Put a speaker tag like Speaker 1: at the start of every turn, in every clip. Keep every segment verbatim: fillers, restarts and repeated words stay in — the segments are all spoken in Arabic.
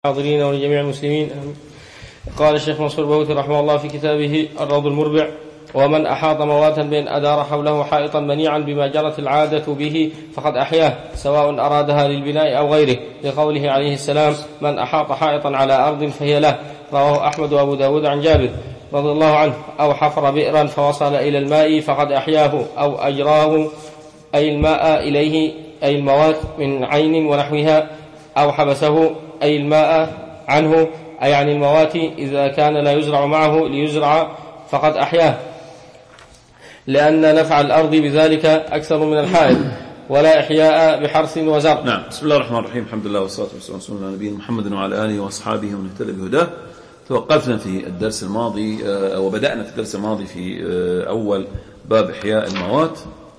Speaker 1: الحاضرين ولجميع المسلمين. قال الشيخ منصور البهوتي رحمه الله في كتابه الروض المربع: ومن أحاط مواتا بأن أدار حوله حائطا منيعا بما جرت العادة به فقد أحياه، سواء أرادها للبناء أو غيره، لقوله عليه السلام: من أحاط حائطا على أرض فهي له. رواه أحمد وأبو داود عن جابر رضي الله عنه: أو حفر بئرا فوصل إلى الماء فقد أحياه، أو أجراه أي الماء إليه أي الموات من عين ونحوها، أو حبسه أي الماء عنه أي عن الموات إذا كان لا يزرع معه ليزرع فقد أحياه، لأن نفع الأرض بذلك أكثر من الحائط، ولا إحياء بحرث وزرع.
Speaker 2: نعم. بسم الله الرحمن الرحيم. الحمد لله والصلاة والسلام على نبينا محمد وعلى آله وأصحابه ومن اهتدى بهداه. توقفنا في الدرس الماضي وبدأنا في الدرس الماضي في أول باب إحياء الموات،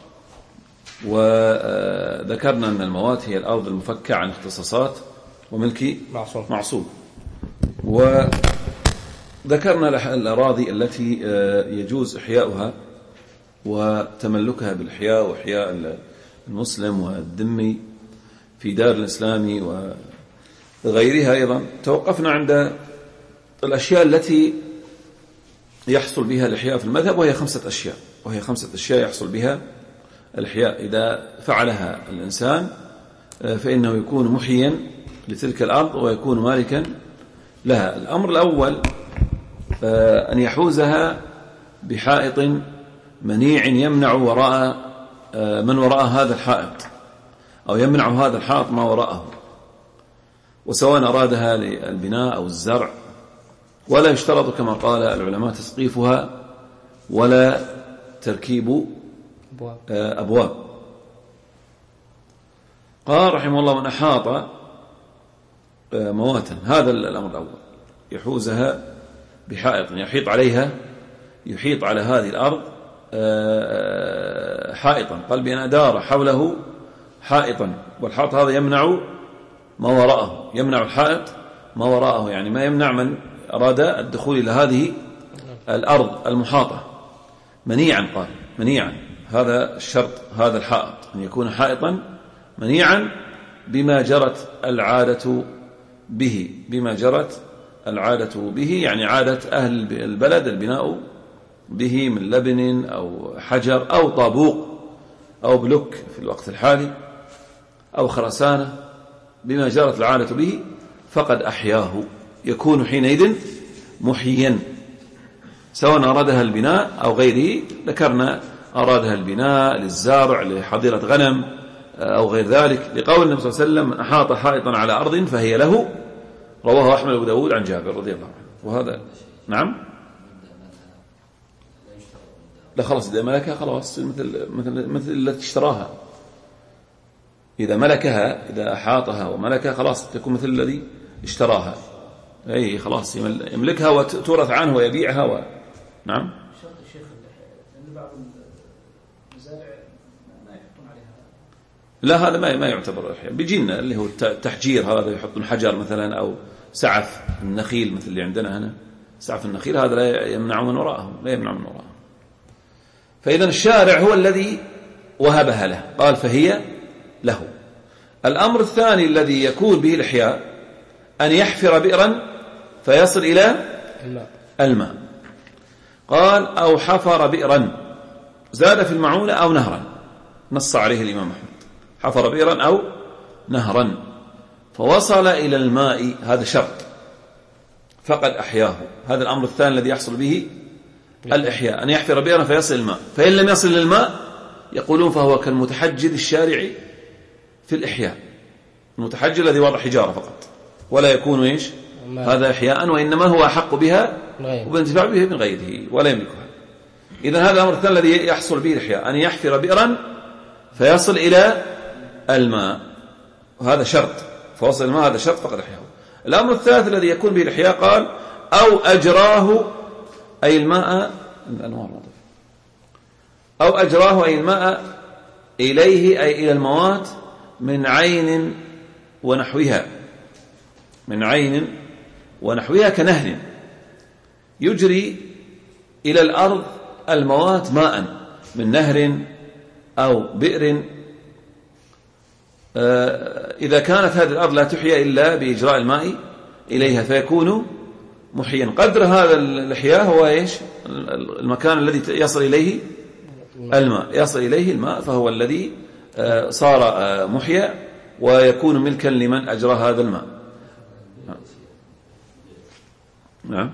Speaker 2: وذكرنا أن الموات هي الأرض المفكة عن اختصاصات وملك
Speaker 1: معصوم,
Speaker 2: معصوم. وذكرنا الأراضي التي يجوز إحياؤها وتملكها بالإحياء وإحياء المسلم والذمي في دار الإسلام وغيرها أيضا. توقفنا عند الأشياء التي يحصل بها الإحياء في المذهب، وهي خمسة أشياء وهي خمسة أشياء يحصل بها الإحياء. إذا فعلها الإنسان فإنه يكون محيا لتلك الأرض ويكون مالكا لها. الأمر الأول أن يحوزها بحائط منيع يمنع وراء من وراء هذا الحائط، أو يمنع هذا الحائط ما وراءه، وسواء أرادها للبناء أو الزرع. ولا يشترط كما قال العلماء تسقيفها ولا تركيب أبواب. قال رحمه الله: من أحاط مواتا، هذا الأمر الأول، يحوزها بحائط يحيط عليها، يحيط على هذه الأرض حائطا. قال بأن أدار حوله حائطا، والحائط هذا يمنع ما وراءه، يمنع الحائط ما وراءه، يعني ما يمنع من أراد الدخول إلى هذه الأرض المحاطة. منيعا، قال منيعا، هذا الشرط، هذا الحائط أن يكون حائطا منيعا بما جرت العادة به، بما جرت العادة به، يعني عادة أهل البلد البناء به من لبن أو حجر أو طابوق أو بلوك في الوقت الحالي أو خرسانة، بما جرت العادة به فقد أحياه، يكون حينئذ محيا، سواء أرادها البناء أو غيره. ذكرنا أرادها البناء للزارع لحظيرة غنم أو غير ذلك، لقول النبي صلى الله عليه وسلم: من أحاط حائطا على أرض فهي له. رواه أحمد وأبو داود عن جابر رضي الله عنه. وهذا نعم، لا خلاص، إذا ملكها خلاص مثل مثل مثل التي اشتراها. إذا ملكها، إذا أحاطها وملكها خلاص تكون مثل الذي اشتراها، أي خلاص يملكها وتورث عنه ويبيعها و... نعم. لا، هذا ما ما يعتبر إحياء. بيجينا اللي هو التحجير، هذا يحطون حجر مثلا أو سعف النخيل مثل اللي عندنا هنا، سعف النخيل هذا لا يمنع من وراءه، لا يمنع من وراءه. فإذا الشارع هو الذي وهبها له، قال فهي له. الأمر الثاني الذي يكون به الإحياء أن يحفر بئرا فيصل إلى الماء. قال: أو حفر بئرا، زاد في المعونة أو نهرا، نص عليه الإمام أحمد: حفر بئرا أو نهرا فوصل إلى الماء، هذا شرط، فقد أحياه. هذا الأمر الثاني الذي يحصل به الإحياء، أن يحفر بئرا فيصل الماء. فإن لم يصل للماء يقولون فهو كالمتحجر الشارع في الإحياء، المتحجر الذي وضع حجارة فقط، ولا يكون إيش هذا إحياء، وإنما هو أحق بها وبالانتفاع به من غيره ولا يملكها. إذن هذا الأمر الثاني الذي يحصل به الإحياء، أن يحفر بئرا فيصل إلى الماء، وهذا شرط، فوصل الماء هذا شرط فقد أحياه. الأمر الثالث الذي يكون به الإحياء قال: أو أجراه أي الماء، أو أجراه أي الماء إليه أي إلى الموات من عين ونحوها، من عين ونحوها كنهر يجري إلى الأرض الموات ماء من نهر أو بئر إذا كانت هذه الأرض لا تحيا إلا بإجراء الماء إليها فيكون محيا. قدر هذا الإحياء هو إيش؟ المكان الذي يصل إليه الماء، يصل إليه الماء فهو الذي صار محيا ويكون ملكا لمن أجرى هذا الماء. نعم.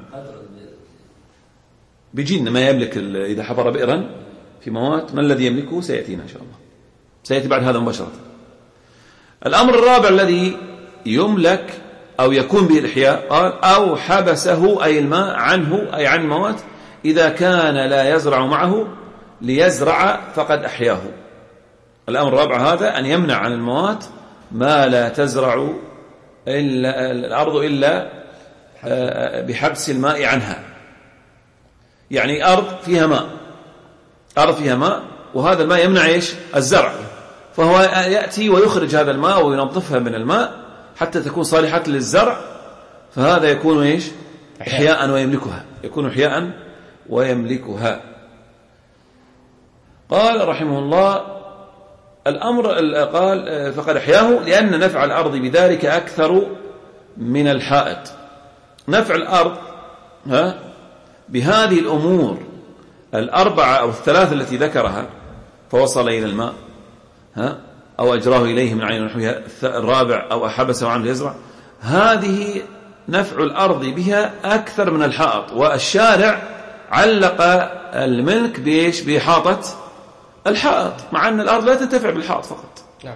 Speaker 2: بيجينا ما يملك إذا حفر بئرا في موات، ما الذي يملكه سيأتينا إن شاء الله، سيأتي بعد هذا مباشرة. الأمر الرابع الذي يملك أو يكون به الإحياء قال أو حبسه أي الماء عنه أي عن الموات إذا كان لا يزرع معه ليزرع فقد أحياه. الأمر الرابع هذا أن يمنع عن الموات ما لا تزرع إلا الأرض إلا بحبس الماء عنها. يعني أرض فيها ماء، أرض فيها ماء وهذا الماء يمنع إيش؟ الزرع، فهو يأتي ويخرج هذا الماء وينظفها من الماء حتى تكون صالحة للزرع، فهذا يكون إيش؟ إحياء ويملكها، يكون إحياء ويملكها. قال رحمه الله الأمر قال فقد أحياه لأن نفع الأرض بذلك أكثر من الحائط. نفع الأرض ها بهذه الأمور الأربعة أو الثلاثة التي ذكرها، فوصل إلى الماء ها أو أجراه إليه من عين نحوها، الرابع أو أحبسه عنه يزرع، هذه نفع الأرض بها أكثر من الحائط. والشارع علق الملك بإيش؟ بإحاطة الحائط، مع أن الأرض لا تنتفع بالحائط فقط.
Speaker 1: نعم.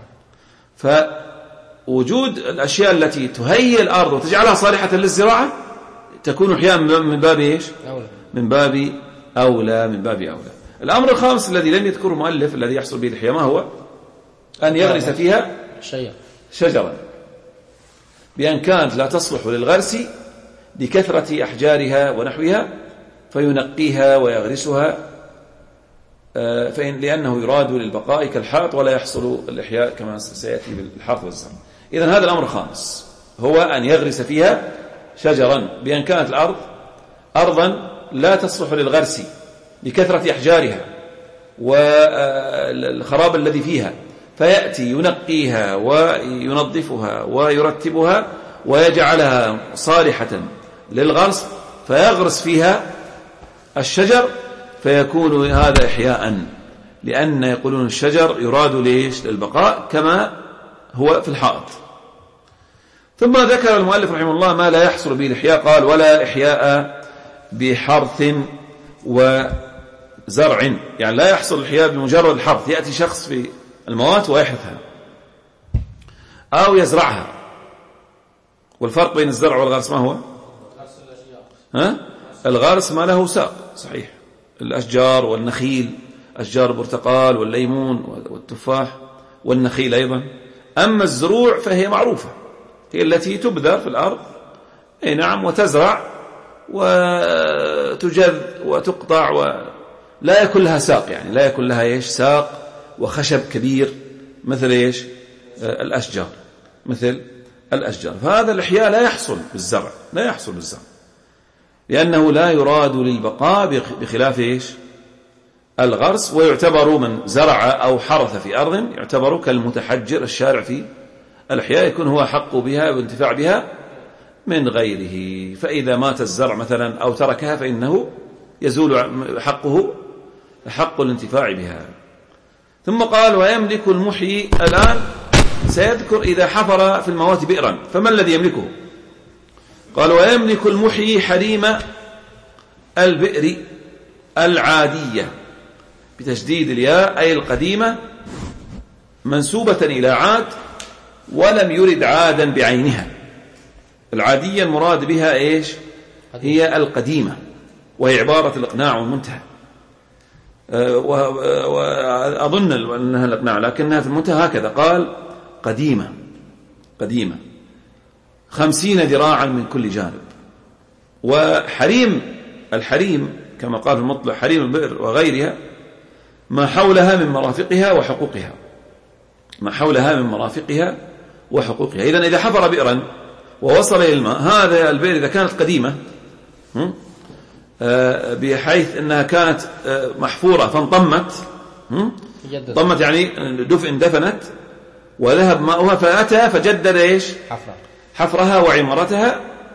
Speaker 2: فوجود الأشياء التي تهيئ الأرض وتجعلها صالحة للزراعة تكون أحيانا من باب إيش؟ أولى. من باب أولى من باب أولى. الأمر الخامس الذي لم يذكره المؤلف الذي يحصل به الإحياء ما هو؟ أن يغرس فيها شجرا بأن كانت لا تصلح للغرس لكثرة أحجارها ونحوها فينقيها ويغرسها، فإن لأنه يراد للبقاء كالحائط ولا يحصل الإحياء كما سيأتي بالحرث والزرع. إذن هذا الأمر الخامس هو أن يغرس فيها شجرا بأن كانت الأرض أرضا لا تصلح للغرس لكثرة أحجارها والخراب الذي فيها، فيأتي ينقيها وينظفها ويرتبها ويجعلها صالحة للغرس، فيغرس فيها الشجر فيكون هذا إحياء، لأن يقولون الشجر يراد ليش؟ للبقاء كما هو في الحائط. ثم ذكر المؤلف رحمه الله ما لا يحصل به الإحياء، قال ولا إحياء بحرث وزرع، يعني لا يحصل الإحياء بمجرد الحرث، يأتي شخص في الموات ويحرثها أو يزرعها. والفرق بين الزرع والغرس ما هو؟ ها؟ الغرس ما له ساق صحيح، الأشجار والنخيل، أشجار البرتقال والليمون والتفاح والنخيل أيضا. أما الزروع فهي معروفة، هي التي تبذر في الأرض أي نعم وتزرع وتجذ وتقطع ولا يكون لها ساق، يعني لا يكون لها إيش؟ ساق وخشب كبير مثل إيش؟ الأشجار، مثل الأشجار. فهذا الإحياء لا يحصل بالزرع، لا يحصل بالزرع لأنه لا يراد للبقاء بخلاف إيش؟ الغرس. ويعتبر من زرع أو حرث في أرض يعتبر كالمتحجر الشارع في الإحياء، يكون هو حق بها وانتفاع بها من غيره. فإذا مات الزرع مثلا أو تركها فإنه يزول حقه حق الانتفاع بها. ثم قال ويملك المحيي. الآن سيذكر إذا حفر في الموات بئرا فما الذي يملكه؟ قال ويملك المحيي حريم البئر العادية بتشديد الياء أي القديمة منسوبة إلى عاد ولم يرد عادا بعينها. العادية المراد بها إيش؟ هي القديمة، وهي عبارة الإقناع والمنتهى، وأظن أنها الإقناع لكنها في المنتهى هكذا قال قديمة قديمة خمسين ذراعا من كل جانب. وحريم الحريم كما قال في المطلع حريم البئر وغيرها ما حولها من مرافقها وحقوقها، ما حولها من مرافقها وحقوقها. إذن إذا حفر بئرا ووصل إلى الماء، هذا البئر إذا كانت قديمة بحيث أنها كانت محفورة فانطمت، طمت يعني دفن دفنت وذهب ماؤها، فأتى فجدد إيش؟ حفرها وعمارتها،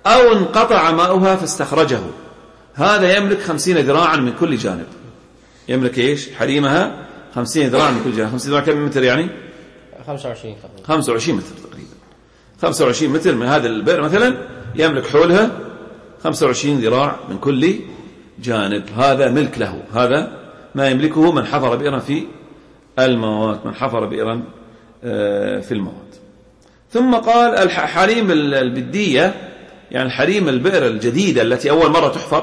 Speaker 2: أو انقطع ماؤها فاستخرجه، هذا يملك خمسين ذراعا من كل جانب. يملك إيش؟ حريمها خمسين ذراعا من كل جانب. خمسين ذراع كم متر يعني؟
Speaker 1: خمسة وعشرين تقريبا.
Speaker 2: خمسة وعشرين متر تقريبا. خمسة وعشرين متر من هذا البئر مثلا يملك حولها خمسة وعشرين ذراع من كل جانب، هذا ملك له. هذا ما يملكه من حفر بئرا في الموات، من حفر بئرا في الموات. ثم قال الحريم البدية، يعني حريم البئر الجديدة التي أول مرة تحفر،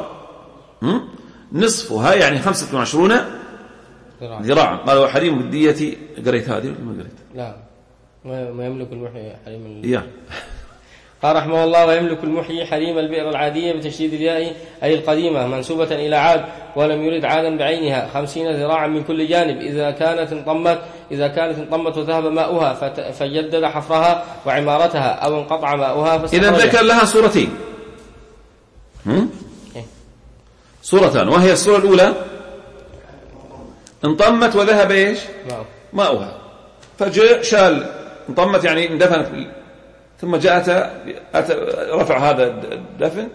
Speaker 2: نصفها يعني خمسة وعشرون ذراعا. قال وحريم البدية، قريت هذه ولا ما قريت؟
Speaker 1: لا، ما يملك المحيي حريم ال...
Speaker 2: yeah.
Speaker 1: قال رحمه الله ويملك المحيي حريم البئر العادية بتشديد الياء أي القديمة منسوبة إلى عاد، ولم يرد عادا بعينها، خمسين ذراعا من كل جانب، إذا كانت انطمت إذا كانت انطمت وذهب ماؤها فجدد حفرها وعمارتها، أو انقطع ماؤها فاستخرجها.
Speaker 2: إذا ذكر لها صورتين، صورتان، وهي الصورة الأولى انطمت وذهب إيش؟ ماؤها، فجاء شال انطمت يعني اندفنت، ثم جاءت رفع هذا الدفن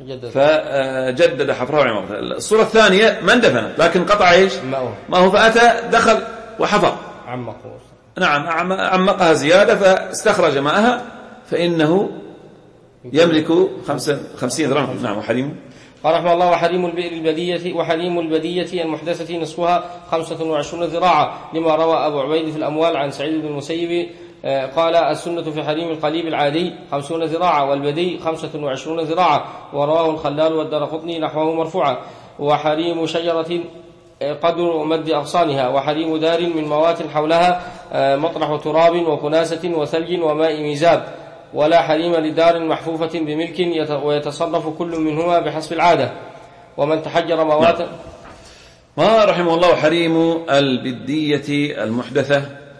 Speaker 2: فجدد حفرها وعمارتها. الصورة الثانية ما اندفنت لكن قطع ايش؟ ما هو، فأتى دخل وحفر،
Speaker 1: عمقه،
Speaker 2: نعم عمقها زيادة فاستخرج ماءها، فإنه يملك خمسين ذراعا. نعم. وحريم
Speaker 1: قال رحمه الله وحريم البئر البدية وحريم البدية المحدثة نصفها خمسة وعشرون ذراعا، لما روى أبو عبيد في الأموال عن سعيد بن المسيب قال السنة في حريم القليب العادي خمسون ذراعا، والبدي خمسة وعشرون ذراعا، ورواه الخلال والدرقطني نحوه مرفوعا. وحريم شجرة قدر مد أغصانها، وحريم دار من موات حولها مطرح تراب وكناسة وثلج وماء ميزاب، ولا حريم لدار محفوفة بملك ويتصرف كل منهما بحسب العادة. ومن تحجر مواتا
Speaker 2: ما رحمه الله حريم البدية المحدثة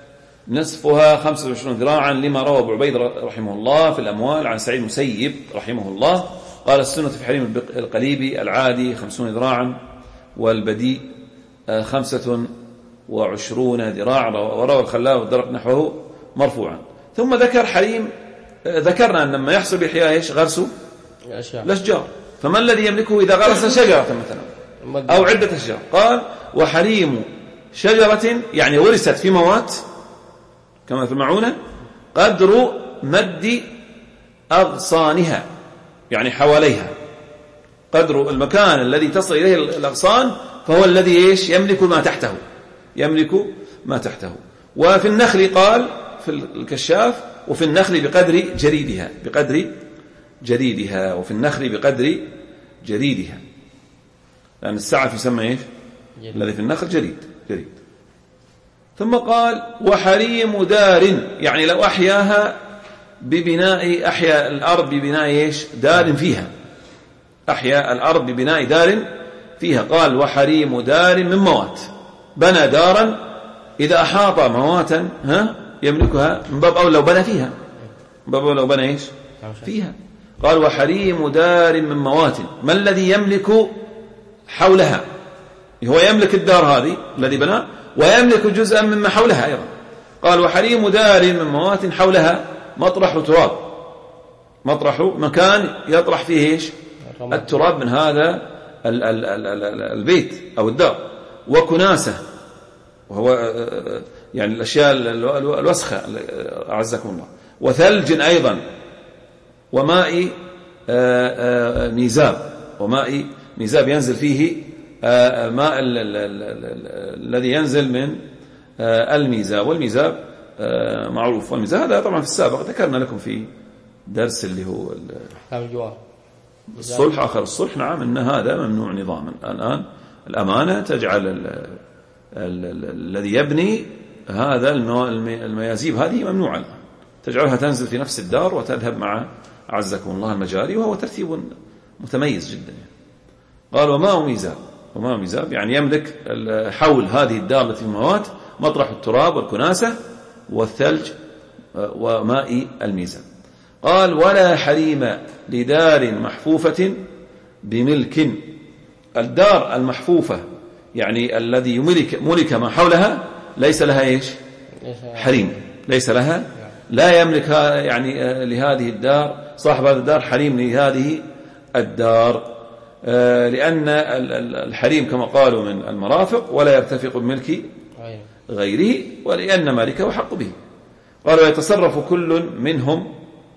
Speaker 2: نصفها خمسة وعشرون ذراعا، لما روى أبو عبيد رحمه الله في الأموال عن سعيد المسيب رحمه الله قال السنة في حريم القليب العادي خمسون ذراعا، والبديء خمسة وعشرون ذراعا، وروى الخلال والدرق نحوه مرفوعا. ثم ذكر حريم، ذكرنا أن لما يحصل بإحياء إيش؟ غرس الأشجار، فما الذي يملكه إذا غرس شجرة مثلا أو عدة أشجار؟ قال وحريم شجرة يعني ورست في موات كما في المعونة قدر مد أغصانها، يعني حواليها، قدر المكان الذي تصل إليه الأغصان فهو الذي إيش؟ يملك ما تحته، يملك ما تحته. وفي النخل قال في الكشاف وفي النخل بقدر جريدها، بقدر جريدها، وفي النخل بقدر جريدها، لأن السعف يسمى إيش؟ الذي في النخل جريد جريد. ثم قال وحريم دار، يعني لو أحياها ببناء، أحيا الأرض ببناء إيش؟ دار فيها، أحيا الأرض ببناء دار فيها. قال وحريم دار من موات، بنى دارا إذا أحاط مواتا ها يملكها، من باب أولى لو بنى فيها، من باب أولى لو بنى إيش؟ فيها. قال وحريم دار من موات، ما الذي يملك حولها؟ هو يملك الدار هذه الذي بنى، ويملك جزءا مما حولها أيضا. قال وحريم دار من موات حولها مطرح تراب، مطرح مكان يطرح فيه إيش؟ التراب من هذا ال ال ال ال البيت أو الدار، وكناسة وهو يعني الأشياء الوسخة أعزكم الله، وثلج أيضا، وماء ميزاب، وماء ميزاب ينزل فيه ماء الذي ينزل من الميزاب، والميزاب معروف، والميزاب هذا طبعا في السابق ذكرنا لكم في درس اللي هو الصلح، آخر الصلح، نعم أن هذا ممنوع نظاما. الآن الأمانة تجعل ال ال ال الذي يبني هذا الميازيب هذه ممنوعة الآن، تجعلها تنزل في نفس الدار وتذهب مع أعزكم الله المجاري، وهو ترتيب متميز جدا. قال وماء ميزاب، وماء ميزاب يعني يملك حول هذه الدار التي في الموات مطرح التراب والكناسة والثلج وماء الميزاب. قال ولا حريم لدار محفوفة بملك، الدار المحفوفة يعني الذي يملك ملك ما حولها ليس لها إيش؟ حريم، ليس لها، لا يملك يعني لهذه الدار صاحب هذه الدار حريم لهذه الدار، لأن الحريم كما قالوا من المرافق ولا يرتفق بملك غيره، ولأن مالكه حق به. قالوا يتصرف كل منهم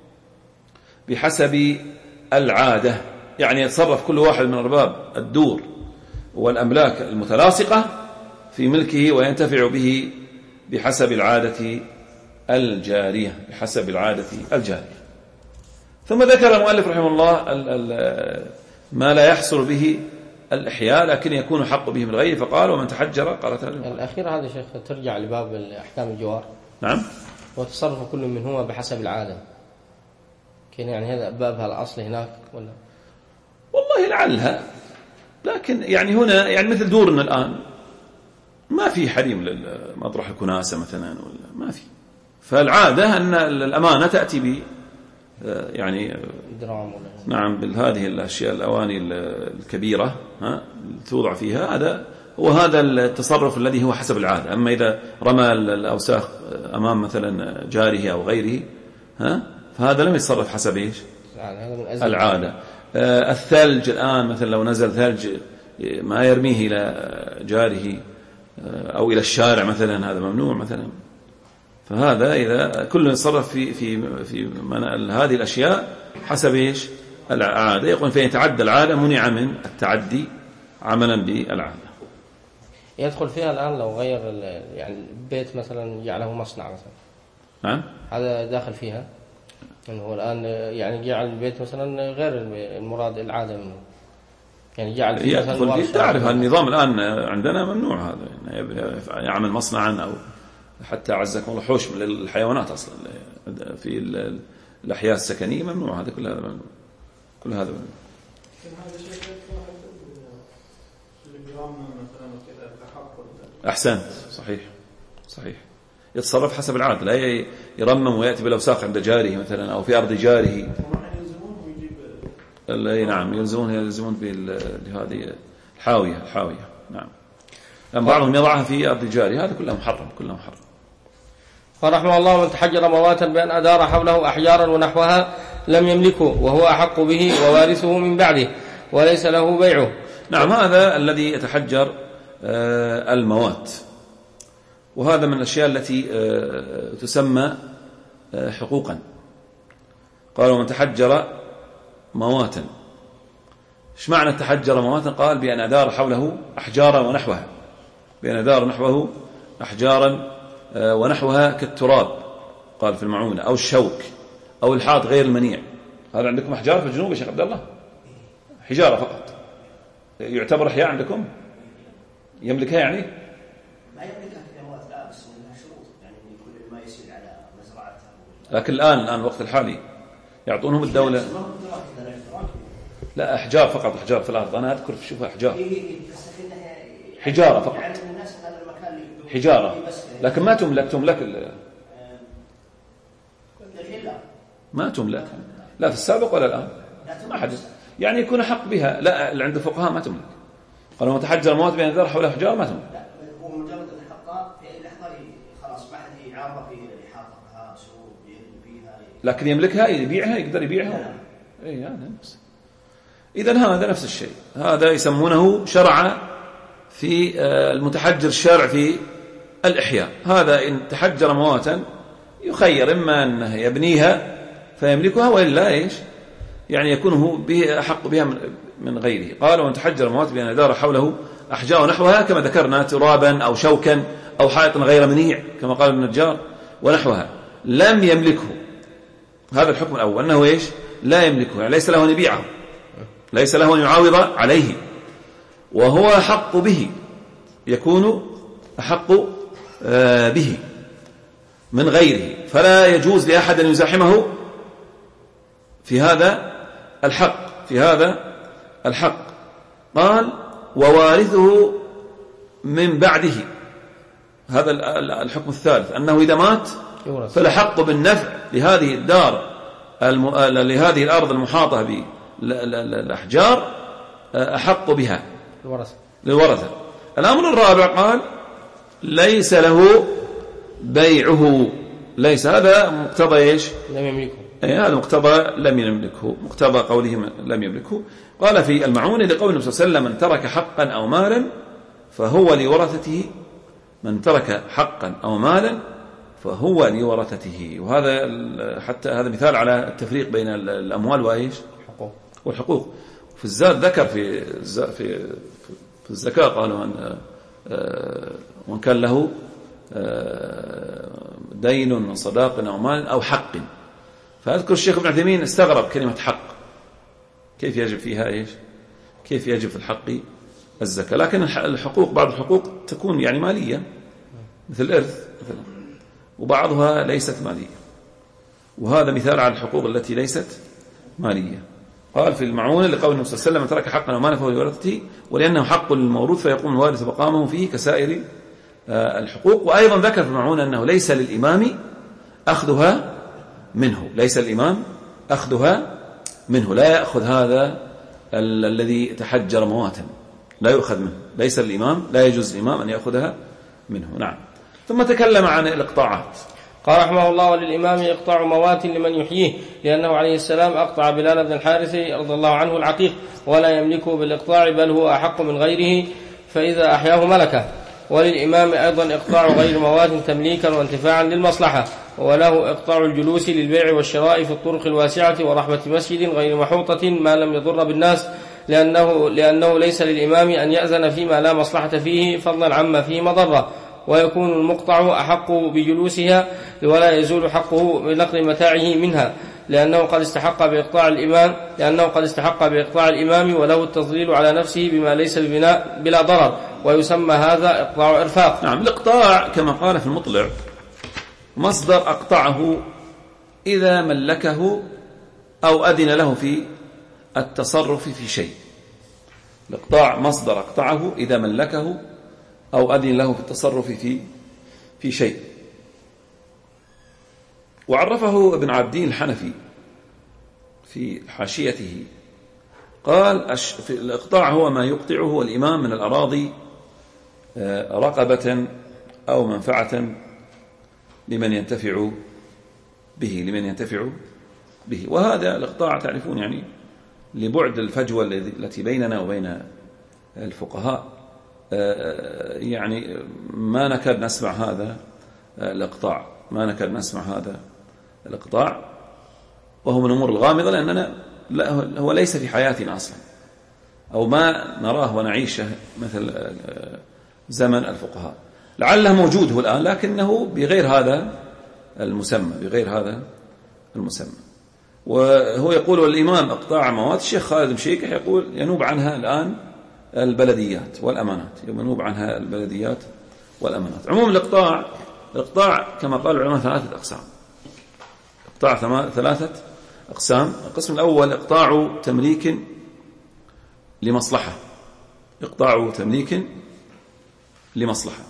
Speaker 2: بحسب العادة، يعني يتصرف كل واحد من أرباب الدور والأملاك المتلاصقة في ملكه وينتفع به بحسب العادة الجارية بحسب العادة الجارية. ثم ذكر المؤلف رحمه الله ما لا يحصل به الإحياء لكن يكون حق به من غيره، فقال ومن تحجر قالت
Speaker 1: الأخير هذا شيخ ترجع لباب أحكام الجوار.
Speaker 2: نعم.
Speaker 1: وتصرف كل منهما بحسب العادة، كان يعني هذا بابها الأصل هناك ولا؟
Speaker 2: والله لعلها، لكن يعني هنا يعني مثل دورنا الآن ما في حريم لمطرح الكناسة مثلا ولا ما في، فالعادة أن الأمانة تأتي ب يعني
Speaker 1: درام ولا
Speaker 2: نعم بهذه الأشياء الأواني الكبيرة ها توضع فيها، هذا هو هذا التصرف الذي هو حسب العادة. أما إذا رمى الأوساخ أمام مثلا جاره أو غيره ها فهذا لم يتصرف حسب إيش العادة. آه الثلج الآن مثلا لو نزل ثلج ما يرميه إلى جاره أو إلى الشارع مثلا، هذا ممنوع مثلا. فهذا إذا كل يتصرف في في في هذه الأشياء حسب إيش العادة، يقول فإن يتعدى العادة منع من التعدي عملا بالعادة.
Speaker 1: يدخل فيها الآن لو غير يعني البيت مثلا جعله مصنع مثلا،
Speaker 2: نعم
Speaker 1: هذا داخل فيها إنه هو الآن يعني جعل البيت مثلا غير المراد العادة منه، يعني جعل فيه مثلا
Speaker 2: تعرف النظام الآن عندنا ممنوع هذا، يعني يعمل مصنعا أو حتى عزكم الله حوش من الحيوانات أصلا في الأحياء السكنية ممنوع، هذا كل هذا ممنوع، كل هذا ممنوع. أحسنت، صحيح صحيح، يتصرف حسب العادة، لا يرمم ويأتي بالأوساخ عند جاره مثلا أو في أرض جاره. نعم يلزمون يلزمون بهذه الحاوية الحاوية نعم. لأن بعضهم يضعها في أرض جاره، هذا كله محرم كله محرم.
Speaker 1: فرحمه الله من تحجر مواتا بأن أدار حوله أحجارا ونحوها لم يملكه وهو أحق به ووارثه من بعده وليس له بيعه.
Speaker 2: نعم هذا الذي يتحجر الموات، وهذا من الأشياء التي تسمى حقوقا. قالوا من تحجر مواتا، ايش معنى تحجر مواتا؟ قال بأن أدار حوله أحجارا ونحوها، بأن أدار نحوه أحجارا ونحوها كالتراب قال في المعونة أو الشوك أو الحاط غير المنيع. هذا عندكم أحجار في الجنوب يا شيخ عبد الله؟ حجارة فقط يعتبر أحياء عندكم؟ يملكها يعني؟
Speaker 3: ما يملكها كموات لا، بس منها شروط يعني كل ما يسير على مزرعته.
Speaker 2: لكن الآن الآن الوقت الحالي يعطونهم الدولة لا أحجار فقط، أحجار في الأرض. أنا أذكر شوفها أحجار حجارة فقط، حجارة لكن ما تملك تملك ما تملك لا في السابق ولا الآن ما حد يعني يكون حق بها، لا اللي عند الفقهاء ما تملك. قالوا متحجر موات بين ذر حول أحجار ما تملك.
Speaker 3: لا هو مجرد الحق في لحظة خلاص ما حد يعرف في حاطها سوق فيها،
Speaker 2: لكن يملكها يبيعها يقدر يبيعها. اي هذا نفس. إذن هذا نفس الشيء، هذا يسمونه شرع في المتحجر الشارع في الإحياء. هذا إن تحجر مواتا يخير إما أنه يبنيها فيملكها وإلا إيش يعني يكون هو به أحق بها من غيره. قالوا من تحجر موات بأن دار حوله أحجار ونحوها كما ذكرنا ترابا أو شوكا أو حائط غير منيع كما قال النجار ونحوها لم يملكه. هذا الحكم الأول أنه إيش لا يملكه، يعني ليس له أن يبيعه، ليس له أن يعاوض عليه، وهو أحق به، يكون أحق به من غيره، فلا يجوز لأحد أن يزاحمه في هذا الحق في هذا الحق. قال ووارثه من بعده. هذا الحكم الثالث أنه إذا مات فالحق بالنفع لهذه الدار الم... لهذه الأرض المحاطة بالأحجار أحق بها للورثة. الأمر الرابع قال ليس له بيعه، ليس هذا مقتضى إيش
Speaker 1: لم يملكه
Speaker 2: أي هذا مقتضى لم يملكه، مقتضى قوله لم يملكه. قال في المعونة لقول النبي صلى الله عليه وسلم: من ترك حقا أو مالا فهو لورثته، من ترك حقا أو مالا فهو لورثته. وهذا حتى هذا مثال على التفريق بين الأموال وإيش والحقوق. في الزاد ذكر في في في الزكاة قالوا أن وإن كان له دين من صداق أو مال أو حق. فأذكر الشيخ ابن عثيمين استغرب كلمة حق، كيف يجب فيها إيش؟ كيف يجب في الحق الزكاة؟ لكن الحقوق بعض الحقوق تكون يعني مالية مثل الإرث مثلا، وبعضها ليست مالية، وهذا مثال على الحقوق التي ليست مالية. قال في المعونة لقول النبي صلى الله عليه وسلم: ترك حقا ومالا فهو لورثته، ولأنه حق للموروث فيقوم الوارث مقامه فيه كسائر الحقوق. وأيضا ذكر في المعونة أنه ليس للإمام أخذها منه، ليس الإمام أخذها منه، لا يأخذ هذا ال الذي تحجر مواتا، لا يؤخذ منه، ليس الإمام، لا يجوز الإمام أن يأخذها منه. نعم. ثم تكلم عن الإقطاعات.
Speaker 1: قال رحمه الله: وللإمام إقطاع موات لمن يحييه، لأنه عليه السلام أقطع بلال بن الحارث رضي الله عنه العقيق ولا يملكه بالإقطاع، بل هو أحق من غيره فإذا أحياه ملكه. وللإمام أيضا إقطاع غير موات تمليكا وانتفاعا للمصلحة، وله إقطاع الجلوس للبيع والشراء في الطرق الواسعة ورحمة مسجد غير محوطة ما لم يضر بالناس، لأنه, لأنه ليس للإمام أن يأذن فيما لا مصلحة فيه فضلا عما فيه مضرة، ويكون المقطع أحق بجلوسها ولا يزول حقه بنقل متاعه منها، لأنه قد استحق بإقطاع الإمام لأنه قد استحق بإقطاع الإمام وله التضليل على نفسه بما ليس ببناء بلا ضرر، ويسمى هذا إقطاع إرفاق.
Speaker 2: نعم. الإقطاع كما قال في المطلع مصدر أقطعه إذا ملكه أو أذن له في التصرف في شيء. الإقطاع مصدر أقطعه إذا ملكه أو أذن له في التصرف في في شيء. وعرفه ابن عبدين الحنفي في حاشيته قال: الإقطاع هو ما يقطعه الإمام من الأراضي رقبة أو منفعة لمن ينتفع به لمن ينتفع به. وهذا الإقطاع تعرفون يعني لبعد الفجوة التي بيننا وبين الفقهاء، يعني ما نكاد نسمع هذا الإقطاع ما نكاد نسمع هذا الإقطاع وهو من الأمور الغامضة، لأننا لا هو ليس في حياتنا أصلا، أو ما نراه ونعيشه مثل زمن الفقهاء. لعله موجود هو الآن لكنه بغير هذا المسمى بغير هذا المسمى. وهو يقول: والإمام إقطاع موات. الشيخ خالد مشيكح يقول: ينوب عنها الآن البلديات والأمانات، ينوب عنها البلديات والأمانات. عموم الإقطاع الإقطاع كما قال العلماء ثلاثة أقسام. إقطاع ثلاثة أقسام. القسم الأول إقطاع تمليك لمصلحة، إقطاع تمليك لمصلحة.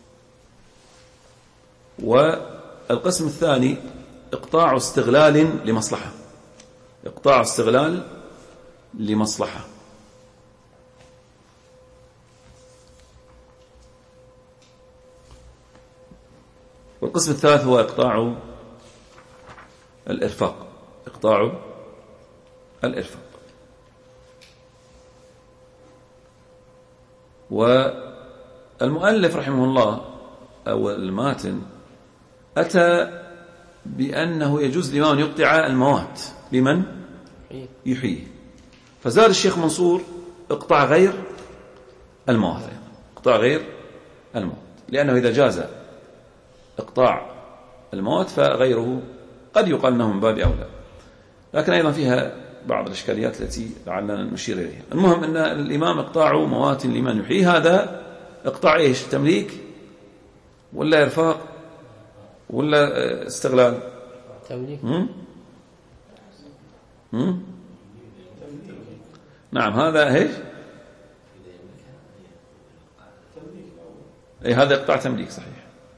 Speaker 2: والقسم الثاني إقطاع استغلال لمصلحة، إقطاع استغلال لمصلحة. والقسم الثالث هو إقطاع الإرفاق، إقطاع الإرفاق. والمؤلف رحمه الله أو الماتن أتى بأنه يجوز لمن أن يقطع الموات لمن يحييه، فزاد الشيخ منصور إقطاع غير الموات، إقطاع غير الموات، لأنه إذا جاز إقطاع الموات فغيره قد يقال أنه من باب أولى، لكن أيضا فيها بعض الإشكاليات التي لعلنا نشير إليها. المهم أن الإمام إقطاع موات لمن يحييه، هذا إقطاع إيش؟ تمليك ولا إرفاق ولا استغلال؟
Speaker 1: تمليك.
Speaker 2: هم؟ هم؟ نعم هذا إيش؟ أي هذا إقطاع تمليك صحيح،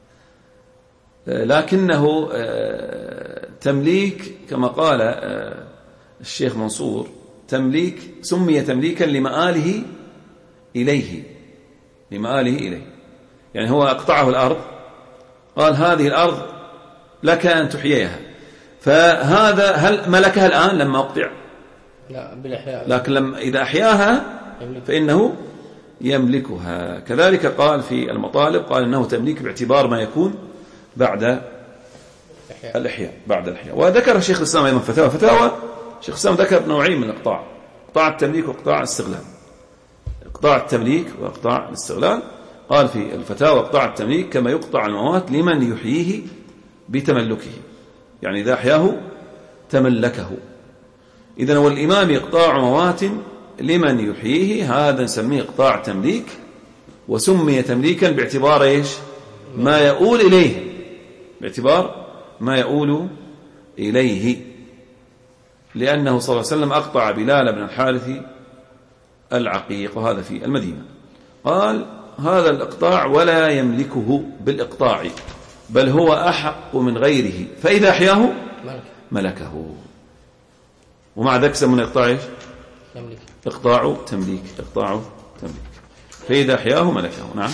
Speaker 2: لكنه تمليك كما قال الشيخ منصور تمليك سمي تمليكا لمآله إليه، لمآله إليه، يعني هو أقطعه الأرض قال هذه الأرض لك أن تحييها، فهذا هل ملكها الآن لما أقطع؟
Speaker 1: لا بالإحياء،
Speaker 2: لكن لما إذا أحياها فإنه يملكها. كذلك قال في المطالب، قال إنه تمليك باعتبار ما يكون بعد الإحياء، بعد الإحياء. وذكر شيخ الإسلام أيضا فتاوى فتاوى شيخ الإسلام ذكر نوعين من الإقطاع: إقطاع التمليك وإقطاع الاستغلال. إقطاع التمليك وإقطاع الاستغلال، قال في الفتاوى: إقطاع التمليك كما يقطع الموات لمن يحييه بتملكه، يعني إذا أحياه تملكه. إذن والإمام إقطاع موات لمن يحييه، هذا نسميه إقطاع تمليك، وسمي تمليكا باعتبار إيش؟ ما يؤول إليه، باعتبار ما يؤول إليه، لأنه صلى الله عليه وسلم أقطع بلال بن الحارث العقيق، وهذا في المدينة. قال: هذا الإقطاع ولا يملكه بالإقطاع، بل هو أحق من غيره، فإذا أحياه ملكه. ومع ذلك سمونا إقطاع إيش؟ إقطاع تمليك، إقطاع تمليك، فإذا أحياه ملكه. نعم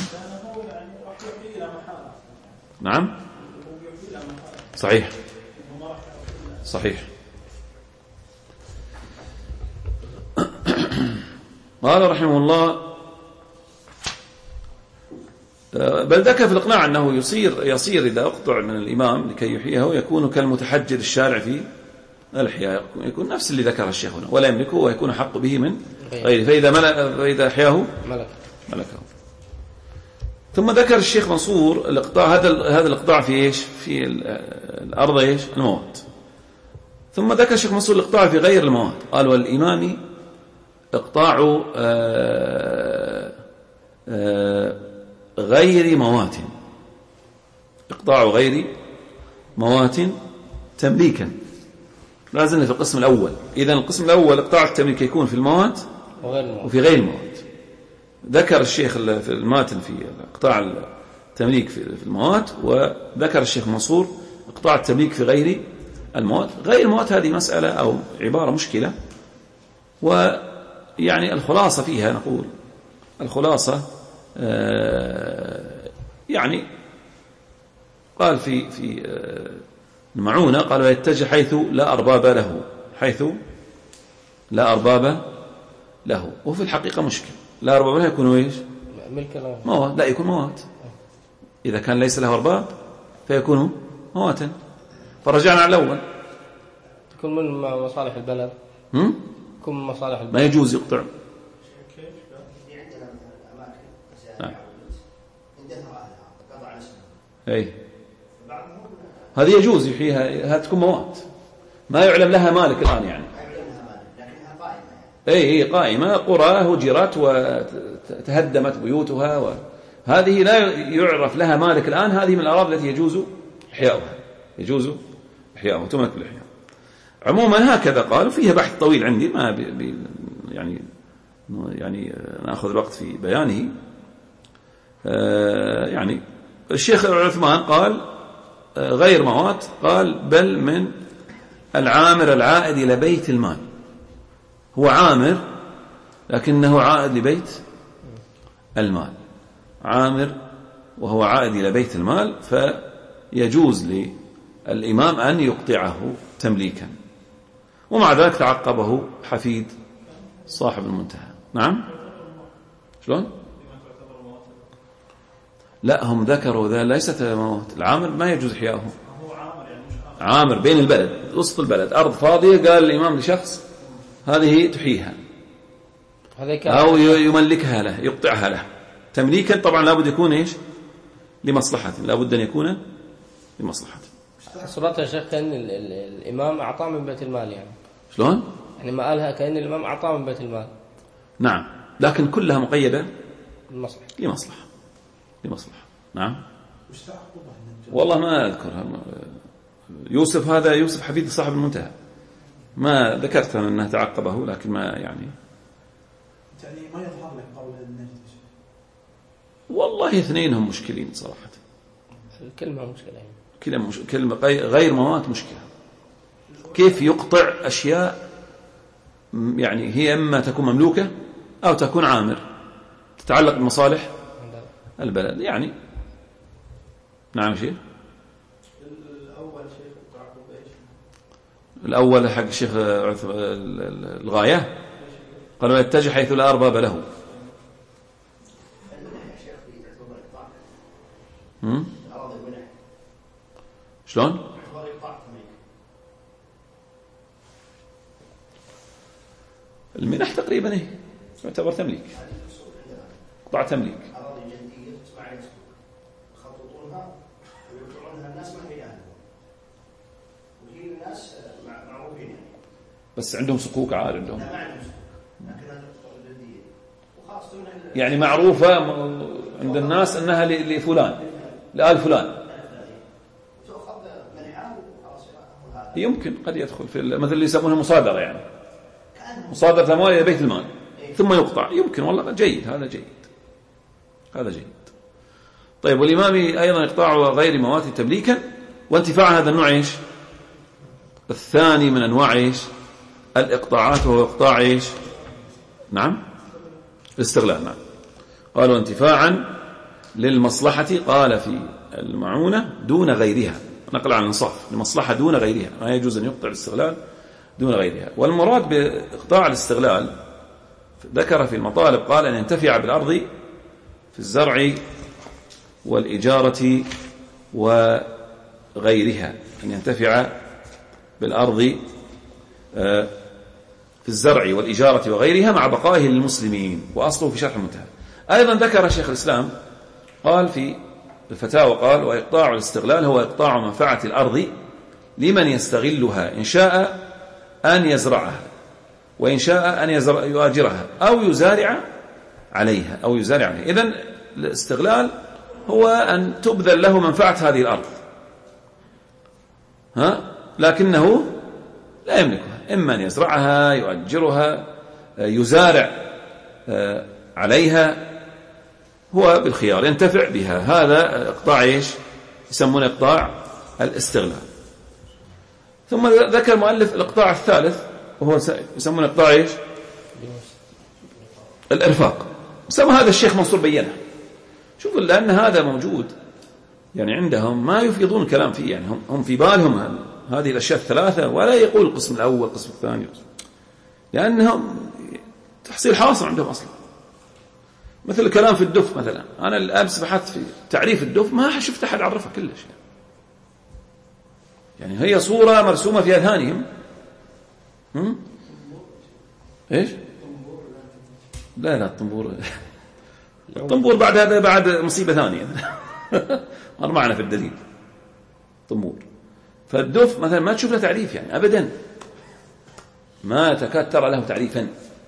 Speaker 2: نعم صحيح صحيح. قال رحمه الله: بل ذكر في الإقناع أنه يصير يصير إذا أقطع من الإمام لكي يحييه يكون كالمتحجر الشارع في الإحياء، يكون نفس اللي ذكره الشيخ هنا، ولا يملكه ويكون حق به من غيره، فإذا ملك فإذا أحياه ملكه. ثم ذكر الشيخ منصور الإقطاع، هذا هذا الإقطاع في إيش؟ في الأرض إيش؟ الموات. ثم ذكر الشيخ منصور الإقطاع في غير الموات، قال: والإمام إقطاع آآ آآ غير موات، إقطاع غير موات تمليكا. لازلنا في القسم الأول. إذن القسم الأول إقطاع التمليك يكون في الموات وفي غير الموات. ذكر الشيخ في الماتن في إقطاع التمليك في الموات، وذكر الشيخ منصور إقطاع التمليك في غير الموات. غير الموات هذه مسألة أو عبارة مشكلة، ويعني الخلاصة فيها نقول الخلاصة يعني قال في في المعونة، قال: ويتجه حيث لا أرباب له، حيث لا أرباب له. وفي الحقيقة مشكل، لا أرباب له يكون إيش؟
Speaker 1: ملك
Speaker 2: موات، لا يكون موات. إذا كان ليس له أرباب فيكون مواتا. فرجعنا على الأول،
Speaker 1: تكون من مصالح البلد،
Speaker 2: هم؟
Speaker 1: تكون من مصالح البلد،
Speaker 2: ما يجوز يقطع. أي هذه يجوز يحييها، هذه تكون موات ما يعلم لها مالك الآن، يعني أي أي قائمة، قرى هجرت وتهدمت بيوتها، وهذه لا يعرف لها مالك الآن، هذه من الأراضي التي يجوز إحياؤها، يجوز إحياؤها، تملك بالإحياء. عموما هكذا قالوا، فيها بحث طويل عندي ما بي بي يعني يعني نأخذ الوقت في بيانه. آه يعني الشيخ عثمان قال غير موات، قال: بل من العامر العائد إلى بيت المال. هو عامر لكنه عائد لبيت المال، عامر وهو عائد إلى بيت المال، فيجوز للإمام أن يقطعه تمليكا. ومع ذلك تعقبه حفيد صاحب المنتهى. نعم شلون؟ لا، هم ذكروا ذا ليست موت، العامر ما يجوز إحياؤه، عامر بين البلد، وسط البلد، أرض فاضية، قال الإمام لشخص هذه تحييها أو يملكها له، يقطعها له تمليكا. طبعا لابد يكون إيش؟ لمصلحة، لابد أن يكون لمصلحة.
Speaker 1: صورتها يا شيخ كأن الإمام أعطاه من بيت المال، يعني
Speaker 2: شلون؟
Speaker 1: يعني ما قالها كأن الإمام أعطاه من بيت المال.
Speaker 2: نعم، لكن كلها مقيدة
Speaker 1: لمصلحة
Speaker 2: لمصلحة لمصلحة. نعم. والله ما أذكرها. يوسف هذا يوسف حفيد صاحب المنتهى، ما ذكرت أنه تعقبه، لكن ما يعني
Speaker 4: يعني ما يظهر لك قول النجد.
Speaker 2: والله اثنينهم مشكلين صراحة،
Speaker 1: الكلمة مشكلة،
Speaker 2: كلمة مش... كلمة غير موات مشكلة. كيف يقطع أشياء يعني هي إما تكون مملوكة أو تكون عامر، تتعلق بمصالح البلد يعني. نعم شيء
Speaker 4: الأول شيء تعقب إيش؟
Speaker 2: الأول حق الشيخ الغاية قال ويتجه حيث لا أرباب له. هم؟ شلون؟ المنح تقريبا ايه يعتبر تمليك، قطع تمليك. بس عندهم صكوك عاد عندهم يعني معروفة عند الناس أنها لفلان لآل فلان. يمكن قد يدخل في مثل اللي يسمونها مصادرة، يعني مصادرة الأموال إلى بيت المال ثم يقطع، يمكن والله جيد، هذا جيد هذا جيد. طيب والإمام أيضا إقطاع غير موات تمليكا وانتفاع هذا النوع إيش الثاني من أنواع إيش الإقطاعات، وهو إقطاع إيش نعم الاستغلال. نعم قالوا انتفاعا للمصلحة، قال في المعونة دون غيرها، نقل عن الإنصاف لمصلحة دون غيرها، ما يجوز أن يقطع الاستغلال دون غيرها. والمراد بإقطاع الاستغلال ذكر في المطالب قال أن ينتفع بالأرض في الزرع والإجارة وغيرها، أن ينتفع بالأرض في الزرع والإجارة وغيرها مع بقائه للمسلمين، وأصله في شرح المنتهى. أيضا ذكر شيخ الإسلام قال في الفتاوى قال وإقطاع الاستغلال هو إقطاع منفعة الأرض لمن يستغلها إن شاء أن يزرعها وإن شاء أن يؤاجرها أو يزارع عليها أو يزارع عليها. إذن الاستغلال هو أن تبذل له منفعة هذه الأرض، ها لكنه لا يملكها، إما أن يزرعها يؤجرها يزارع عليها، هو بالخيار ينتفع بها. هذا إقطاع إيش يسمونه إقطاع الاستغلال. ثم ذكر المؤلف الإقطاع الثالث وهو يسمونه إقطاع إيش الإرفاق. سمى هذا الشيخ منصور بينه. شوفوا لأن هذا موجود يعني عندهم ما يفيضون الكلام فيه، يعني هم, هم في بالهم هذه الأشياء الثلاثة ولا يقول القسم الأول القسم الثاني، لأنهم تحصيل حاصل عندهم أصلا. مثل الكلام في الدف مثلا، أنا الأمس بحثت في تعريف الدف ما شفت أحد عرفه كلش، يعني هي صورة مرسومة في أذهانهم. هم؟ إيش؟ لا لا الطنبور الطنبور بعد هذا بعد مصيبة ثانية مر معنا في الدليل طنبور. فالدف مثلا ما تشوف له تعريف يعني أبدا، ما تكاد ترى له تعريفا،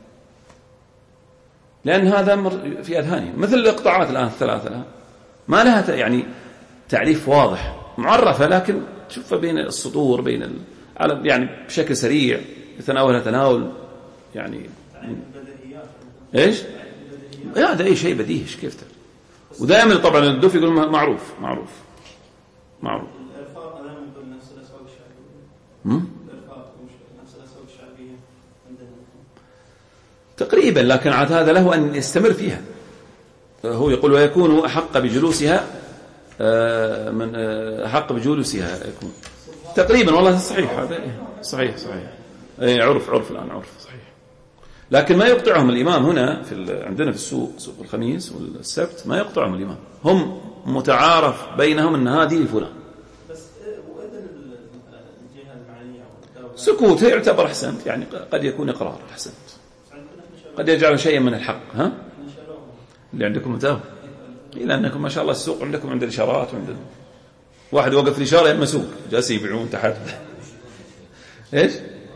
Speaker 2: لأن هذا في أذهانهم. مثل الإقطاعات الآن الثلاثة الآن ما لها يعني تعريف واضح معرفة، لكن تشوفها بين السطور بين ال... يعني بشكل سريع يتناولها تناول يعني إيش؟ هذا أي شيء بديهش كيف ترى. ودائما طبعا الدف يقول معروف معروف معروف.
Speaker 4: الإرفاق أنا من نفس الأسواق الشعبية.
Speaker 2: هم؟
Speaker 4: الإرفاق نفس الأسواق الشعبية عندنا
Speaker 2: تقريبا، لكن عاد هذا له أن يستمر فيها. هو يقول ويكون أحق بجلوسها من أحق بجلوسها يكون تقريبا. والله صحيح هذا صحيح صحيح أي عرف عرف الآن عرف صحيح. لكن ما يقطعهم الإمام هنا في عندنا في السوق سوق الخميس والسبت ما يقطعهم الإمام، هم متعارف بينهم أن هذه لفلان.
Speaker 4: بس وإذن الجهة المعنية
Speaker 2: سكوت يعتبر أحسنت، يعني قد يكون إقرار أحسنت، قد يجعل شيئا من الحق. ها اللي عندكم متاهو إلا أنكم ما شاء الله السوق عندكم عند الإشارات وعند واحد وقف الإشارة يما سوق جالسين يبيعون تحت إيش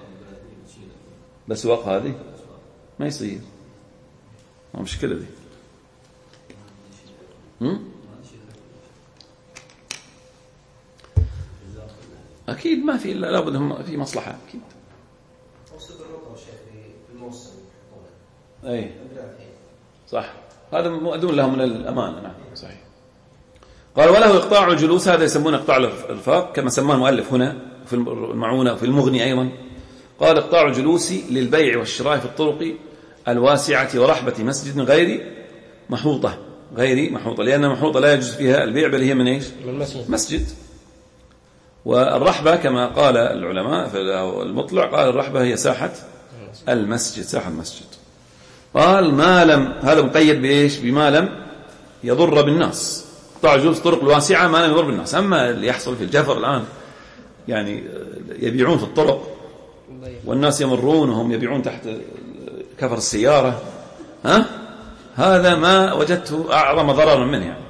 Speaker 2: بس وقف هذه ما يصير، ما مشكلة دي. هم؟ أكيد ما في إلا لابد هم في مصلحة أكيد. أي صح، هذا مؤذون لهم من الأمانة. نعم صحيح. قال وله إقطاع الجلوس، هذا يسمونه إقطاع الإرفاق كما سماه المؤلف هنا في المعونة وفي المغني أيضا. قال إقطاع الجلوس للبيع والشراء في الطرق الواسعة ورحبة مسجد غير محوطة غير محوطة، لأن محوطة لا يجوز فيها البيع بل هي من إيش؟
Speaker 1: من مسجد.
Speaker 2: مسجد. والرحبة كما قال العلماء في المطلع قال الرحبة هي ساحة المسجد، ساحة المسجد. قال ما لم، هذا مقيد بإيش؟ بما لم يضر بالناس. قطاع الجلوس الطرق الواسعة ما لم يضر بالناس. أما اللي يحصل في الجفر الآن يعني يبيعون في الطرق والناس يمرون وهم يبيعون تحت كفر السيارة، ها؟ هذا ما وجدته أعظم ضررا منه يعني.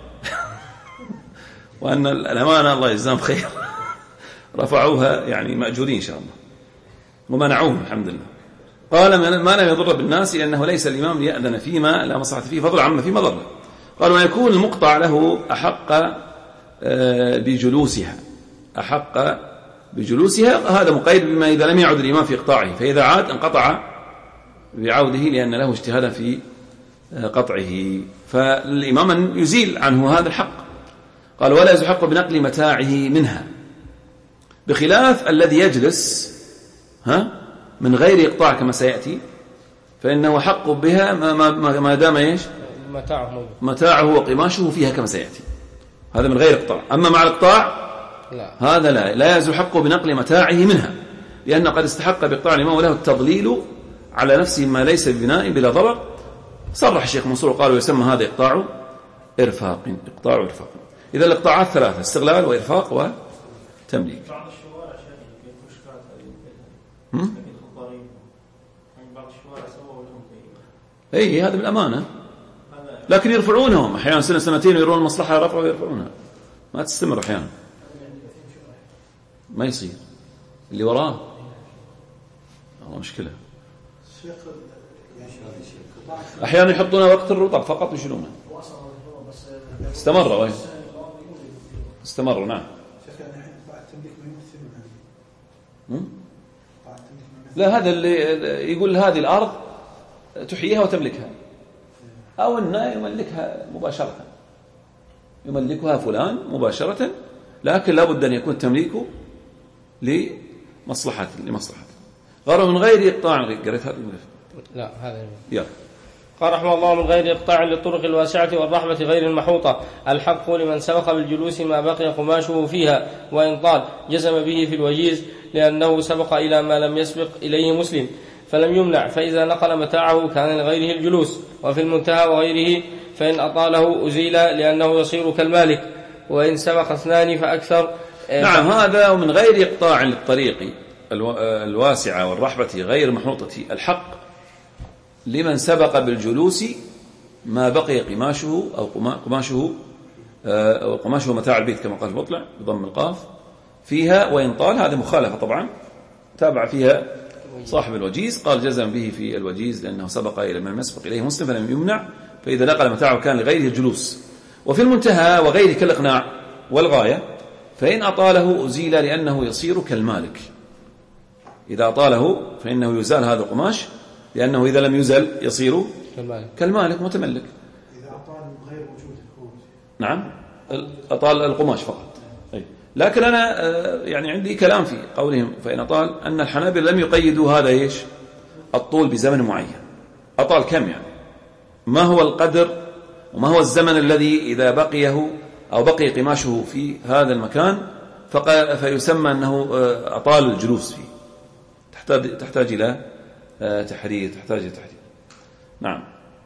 Speaker 2: وأن الأمانة الله يجزاهم خير رفعوها يعني مأجورين إن شاء الله ومنعوهم الحمد لله. قال ما لم يضر بالناس لأنه ليس الإمام ليأذن فيما لا مصلحة فيه فضل عما فيه مضرة. قال ويكون المقطع له أحق بجلوسها، أحق بجلوسها، هذا مقيد بما إذا لم يعد الإمام في إقطاعه، فإذا عاد انقطع بعوده لأن له اجتهادا في قطعه، فالإمام أن يزيل عنه هذا الحق. قال ولا يزحق بنقل متاعه منها، بخلاف الذي يجلس ها من غير إقطاع كما سيأتي، فإنه حق بها ما, ما, ما دام إيش
Speaker 1: متاعه
Speaker 2: متاعه وقماشه فيها كما سيأتي، هذا من غير إقطاع. أما مع الإقطاع
Speaker 1: لا.
Speaker 2: هذا لا لا يزحق بنقل متاعه منها، لأن قد استحق بإقطاع الإمام وله التضليل على نفسه ما ليس ببناء بلا ضرر. صرح الشيخ منصور قال ويسمى هذا إقطاع إرفاق، إقطاع إرفاق. إذا الإقطاعات ثلاثة: استغلال وإرفاق وتمليك.
Speaker 4: بعض الشوارع شيء مشكلات
Speaker 2: هم؟
Speaker 4: لكن الخضارين يعني بعض الشوارع سووا لهم
Speaker 2: أي هذا بالأمانة، لكن يرفعونهم أحيانا سنة سنتين ويرون المصلحة رفعوا ويرفعونها، ما تستمر أحيانا، ما يصير اللي وراه والله مشكلة. أحيانا يحطون وقت الرطب فقط يشيلونه. استمروا وين استمروا نعم. لا هذا اللي يقول هذه الأرض تحييها وتملكها، أو أنه يملكها مباشرة، يملكها فلان مباشرة، لكن لا بد أن يكون تمليكه لمصلحة لمصلحة غير من غير إقطاع. قريت هذا
Speaker 1: لا هذا
Speaker 2: يلا.
Speaker 1: قال رحمه الله من غير إقطاع للطرق الواسعة والرحبة غير المحوطة، الحق لمن سبق بالجلوس ما بقي قماشه فيها وإن طال، جزم به في الوجيز لأنه سبق إلى ما لم يسبق إليه مسلم فلم يمنع، فإذا نقل متاعه كان لغيره الجلوس. وفي المنتهى وغيره فإن أطاله أزيل لأنه يصير كالمالك، وإن سبق اثنان فأكثر.
Speaker 2: نعم هذا ومن غير إقطاع للطريق الواسعة والرحبة غير محوطة، الحق لمن سبق بالجلوس ما بقي قماشه أو قماشه أو قماشه متاع البيت كما قال المطلع بضم القاف فيها وإن طال. هذه مخالفة طبعا تابع فيها صاحب الوجيز، قال جزم به في الوجيز لأنه سبق إلى من يسبق إليه مسلم فلم يمنع، فإذا نقل متاعه كان لغيره الجلوس. وفي المنتهى وغيره كالإقناع والغاية فإن أطاله أزيل لأنه يصير كالمالك، إذا أطاله فإنه يزال هذا القماش لأنه إذا لم يزل يصير
Speaker 1: كالمالك,
Speaker 2: كالمالك متملك.
Speaker 5: إذا أطال غير وجود الكون.
Speaker 2: نعم أطال القماش فقط. أي. لكن أنا يعني عندي كلام في قولهم فإن أطال أن الحنابلة لم يقيدوا هذا إيش الطول بزمن معين. أطال كم يعني، ما هو القدر وما هو الزمن الذي إذا بقيه أو بقي قماشه في هذا المكان فيسمى أنه أطال الجلوس فيه. تحتاج, تحتاج إلى تحرير، تحتاج إلى تحرير. نعم.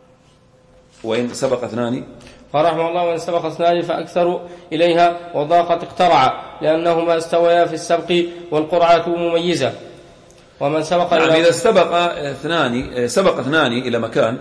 Speaker 2: وإن سبق اثنان
Speaker 1: قال رحمه الله وإن سبق اثنان فأكثر إليها وضاقت اقترع لأنهما استويا في السبق والقرعة مميزة. ومن سبق
Speaker 2: نعم
Speaker 1: إلى
Speaker 2: إذا سبق اثنان سبق اثنان إلى مكان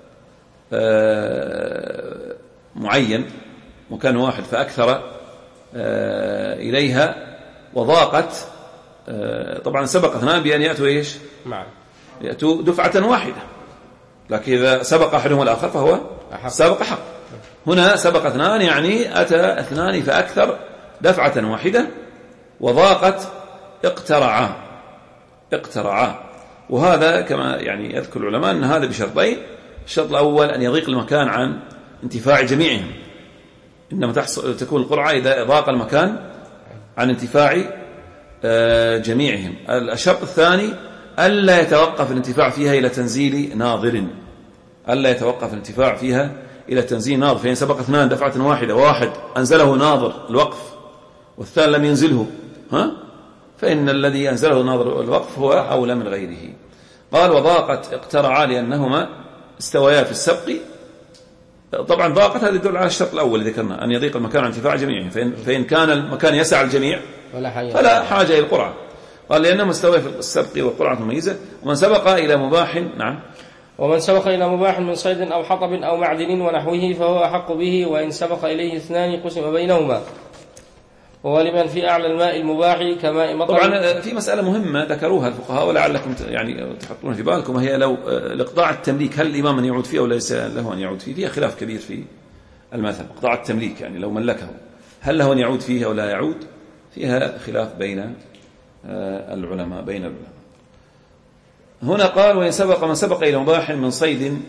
Speaker 2: معين مكان واحد فأكثر إليها وضاقت، طبعا سبق اثنان بأن يأتوا إيش
Speaker 1: معا
Speaker 2: يأتوا دفعة واحدة، لكن إذا سبق أحدهم الآخر فهو
Speaker 1: أحق.
Speaker 2: سبق حق. هنا سبق اثنان يعني أتى اثنان فأكثر دفعة واحدة وضاقت اقترعا اقترعا. وهذا كما يعني يذكر العلماء أن هذا بشرطين: الشرط الأول أن يضيق المكان عن انتفاع جميعهم، إنما تحصل تكون القرعة إذا ضاق المكان عن انتفاع جميعهم. الشرط الثاني ألا يتوقف الانتفاع فيها إلى تنزيل ناظر، ألا يتوقف الانتفاع فيها إلى تنزيل ناظر. فإن سبق اثنان دفعة واحدة واحد أنزله ناظر الوقف والثاني لم ينزله ها فإن الذي أنزله ناظر الوقف هو أولى من غيره. قال وضاقت اقترعا لأنهما استويا في السبق. طبعا ضاقت هذه تدل على الشرط الأول اللي ذكرنا أن يضيق المكان عن انتفاع جميعه، فإن, فإن كان المكان يسع الجميع فلا حاجة إلى القرعة. قال لأنهما استويا في السبق والقرعة مميزة. ومن سبق إلى مباح نعم
Speaker 1: ومن سبق إلى مباح من صيد أو حطب أو معدن ونحوه فهو أحق به، وإن سبق إليه اثنان قسم بينهما. ولمن في أعلى الماء المباح كماء مطر.
Speaker 2: طبعا في مسألة مهمة ذكروها الفقهاء ولعلكم يعني تحطون في بالكم، وهي لو الإقطاع التمليك هل الإمام أن يعود فيه أو ليس له أن يعود فيه؟ فيها خلاف كبير في المذهب. إقطاع التمليك يعني لو ملكه هل له أن يعود فيه أو لا يعود؟ فيها خلاف بين العلماء بين العلماء. هنا قال وإن سبق من سبق إلى مباح من صيد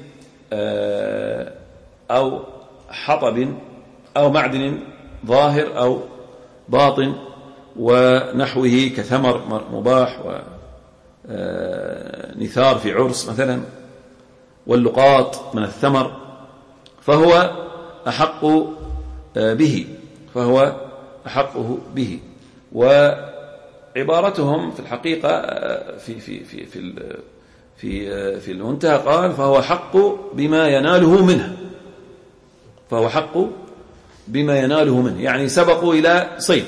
Speaker 2: أو حطب أو معدن ظاهر أو باطن ونحوه كثمر مباح ونثار في عرس مثلا واللقاط من الثمر فهو أحق به فهو أحقه به. وعبارتهم في الحقيقة في في في في في في المنتهى قال فهو حق بما يناله منه فهو حق بما يناله منه، يعني سبقوا إلى صيد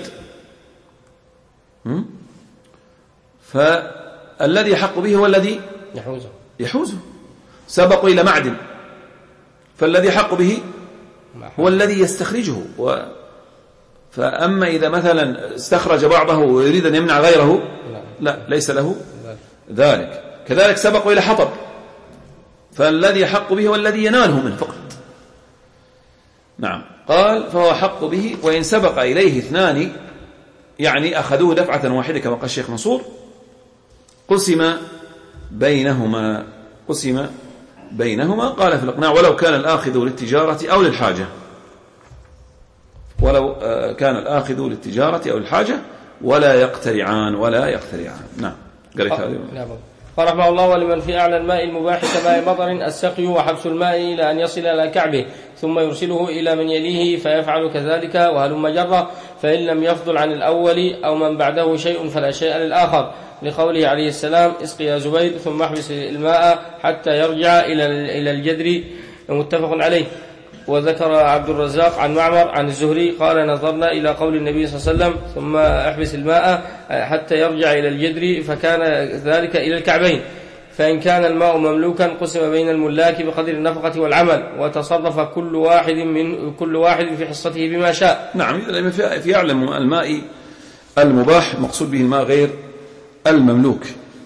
Speaker 2: فالذي يحق به هو الذي
Speaker 1: يحوزه
Speaker 2: يحوزه. سبقوا إلى معدن فالذي يحق به هو الذي يستخرجه و... فأما إذا مثلا استخرج بعضه ويريد أن يمنع غيره لا ليس له ذلك. كذلك سبقوا إلى حطب فالذي يحق به هو الذي يناله منه فقط. نعم قال فهو حق به. وإن سبق إليه اثنان يعني أخذوه دفعة واحدة كما قال الشيخ منصور قسم بينهما قسم بينهما. قال في الإقناع ولو كان الآخذ للتجارة أو للحاجة ولو كان الآخذ للتجارة أو للحاجة ولا يقترعان ولا يقترعان. نعم قريت هذه.
Speaker 1: قال رحمه الله ولمن في أعلى الماء المباح كماء مطر السقي وحبس الماء إلى أن يصل إلى كعبه ثم يرسله إلى من يليه فيفعل كذلك وهلم جرة، فإن لم يفضل عن الأول أو من بعده شيء فلا شيء للآخر، لقوله عليه السلام اسقي يا زبير ثم احبس الماء حتى يرجع إلى الجدر متفق عليه. وذكر عبد الرزاق عن معمر عن الزهري قال نظرنا إلى قول النبي صلى الله عليه وسلم ثم احبس الماء حتى يرجع إلى الجدر فكان ذلك إلى الكعبين. فإن كان الماء مملوكا قسم بين الملاك بقدر النفقة والعمل وتصرف كل واحد من كل واحد في حصته بما شاء.
Speaker 2: نعم في يعلم الماء المباح مقصود به الماء غير المملوك،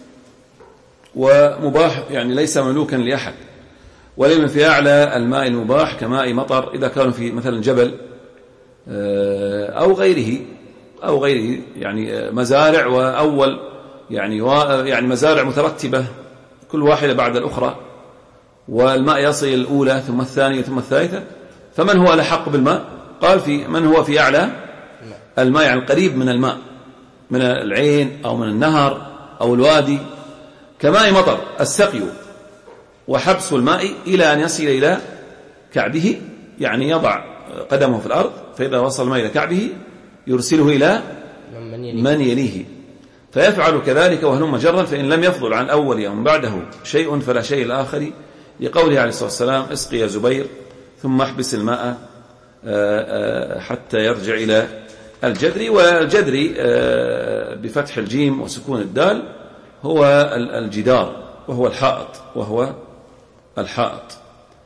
Speaker 2: ومباح يعني ليس مملوكا لأحد. ولمن في أعلى الماء المباح كماء مطر إذا كانوا في مثلا جبل أو غيره أو غيره يعني مزارع وأول يعني يعني مزارع مترتبة كل واحدة بعد الأخرى والماء يصل الأولى ثم الثانية ثم الثالثة، فمن هو الأحق بالماء؟ قال في من هو في أعلى الماء يعني القريب من الماء من العين أو من النهر أو الوادي كماء مطر السقي وحبس الماء إلى أن يصل إلى كعبه، يعني يضع قدمه في الأرض فإذا وصل الماء إلى كعبه يرسله إلى من يليه فيفعل كذلك وهلم جرا، فإن لم يفضل عن أول أو من بعده شيء فلا شيء الآخر، لقوله عليه الصلاة والسلام اسقي يا زبير ثم احبس الماء حتى يرجع إلى الجدري. والجدري بفتح الجيم وسكون الدال هو الجدار وهو الحائط وهو الحائط.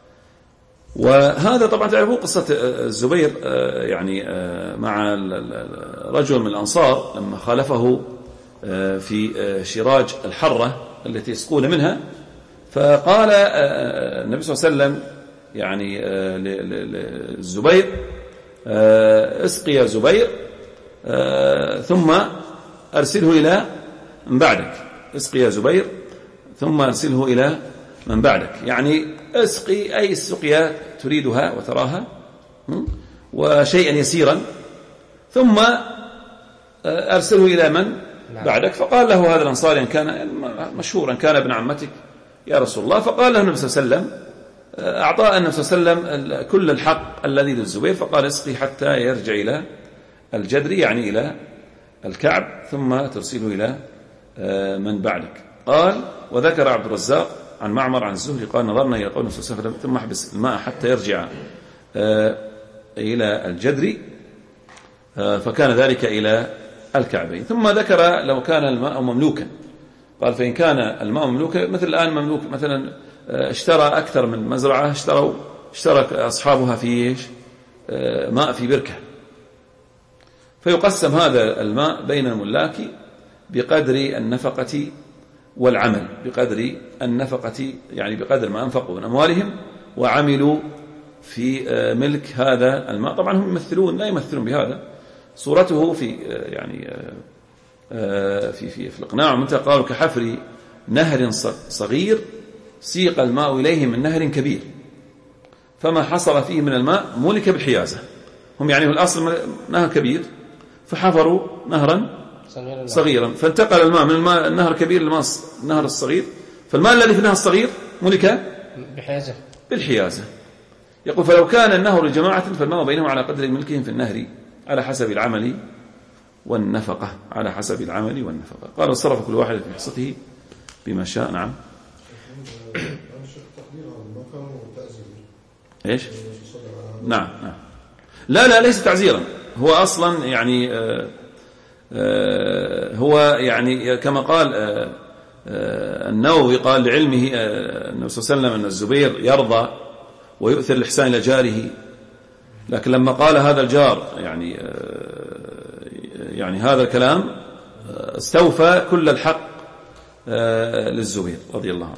Speaker 2: وهذا طبعا تعرفون قصة الزبير يعني مع رجل من الأنصار لما خالفه في شراج الحرة التي يسقون منها، فقال النبي صلى الله عليه وسلم يعني للزبير اسقي يا زبير ثم أرسله إلى من بعدك اسقي يا زبير ثم أرسله إلى من بعدك، يعني اسقي أي السقيا تريدها وتراها وشيئا يسيرا ثم أرسله إلى من بعدك. فقال له هذا الأنصاري كان مشهورا كان ابن عمتك يا رسول الله، فقال له النبي صلى الله عليه وسلم أعطاه النبي صلى الله عليه وسلم كل الحق الذي للزبير، فقال اسقي حتى يرجع إلى الجدري يعني إلى الكعب ثم ترسله إلى من بعدك. قال وذكر عبد الرزاق عن معمر عن الزهري قال نظرنا إلى قول النبي صلى الله عليه وسلم ثم احبس الماء حتى يرجع إلى الجدر فكان ذلك إلى الكعبين. ثم ذكر لو كان الماء مملوكا قال فإن كان الماء مملوكا مثل الآن مملوك مثلا اشترى أكثر من مزرعة اشتروا اشترك أصحابها في ماء في بركة فيقسم هذا الماء بين الملاك بقدر النفقة والعمل بقدر النفقة يعني بقدر ما أنفقوا من أموالهم وعملوا في ملك هذا الماء. طبعا هم يمثلون لا يمثلون بهذا صورته في يعني في في في الإقناع والمنتهى قالوا كحفر نهر صغير سيق الماء إليه من نهر كبير فما حصل فيه من الماء ملك بالحيازة. هم يعني الأصل نهر كبير فحفروا نهرا صغيرا فانتقل الماء من الماء النهر الكبير للماء النهر الصغير فالماء الذي في النهر الصغير ملك
Speaker 1: بالحيازة
Speaker 2: بالحيازة. يقول فلو كان النهر لجماعة فالماء بينهم على قدر ملكهم في النهر على حسب العمل والنفقة على حسب العمل والنفقة. قال صرف كل واحد في حصته بما شاء. نعم ايش نعم نعم لا لا ليس تعزيرا هو أصلا يعني آآ آآ هو يعني كما قال آآ آآ النووي قال لعلمه النبي صلى الله عليه وسلم أن الزبير يرضى ويؤثر الإحسان إلى جاره لكن لما قال هذا الجار يعني يعني هذا الكلام استوفى كل الحق للزبير رضي الله عنه.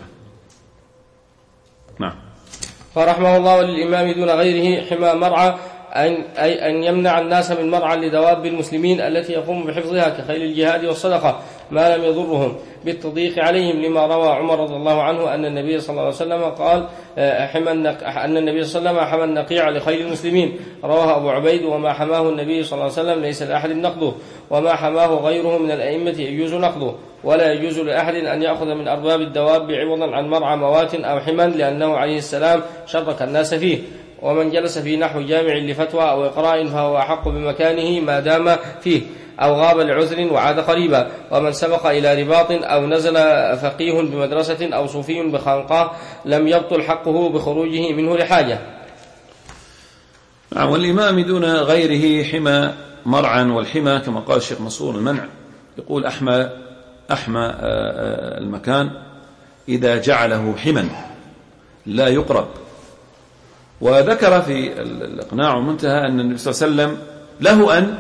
Speaker 2: نعم.
Speaker 1: فرحمه الله للإمام دون غيره حمى مرعى أن, أي أن يمنع الناس من مرعى لدواب المسلمين التي يقوم بحفظها كخيل الجهاد والصدقة ما لم يضرهم بالتضييق عليهم لما روى عمر رضي الله عنه أن النبي صلى الله عليه وسلم قال حمى أن النبي صلى الله عليه وسلم حمى النقيع لخيل المسلمين رواه أبو عبيد وما حماه النبي صلى الله عليه وسلم ليس لأحد نقضه وما حماه غيره من الأئمة يجوز نقضه ولا يجوز لأحد أن يأخذ من أرباب الدواب عوضا عن مرعى موات أو حمى لأنه عليه السلام شرك الناس فيه ومن جلس في نحو جامع لفتوى أو إقراء فهو أحق بمكانه ما دام فيه أو غاب لعذر وعاد قريبا ومن سبق إلى رباط أو نزل فقيه بمدرسة أو صوفي بخانقاه لم يبطل حقه بخروجه منه لحاجة.
Speaker 2: نعم. والإمام دون غيره حمى مرعا والحمى كما قال الشيخ منصور المنع يقول أحمى أحمى المكان إذا جعله حما لا يقرب. وذكر في الإقناع والمنتهى أن النبي صلى الله عليه وسلم له أن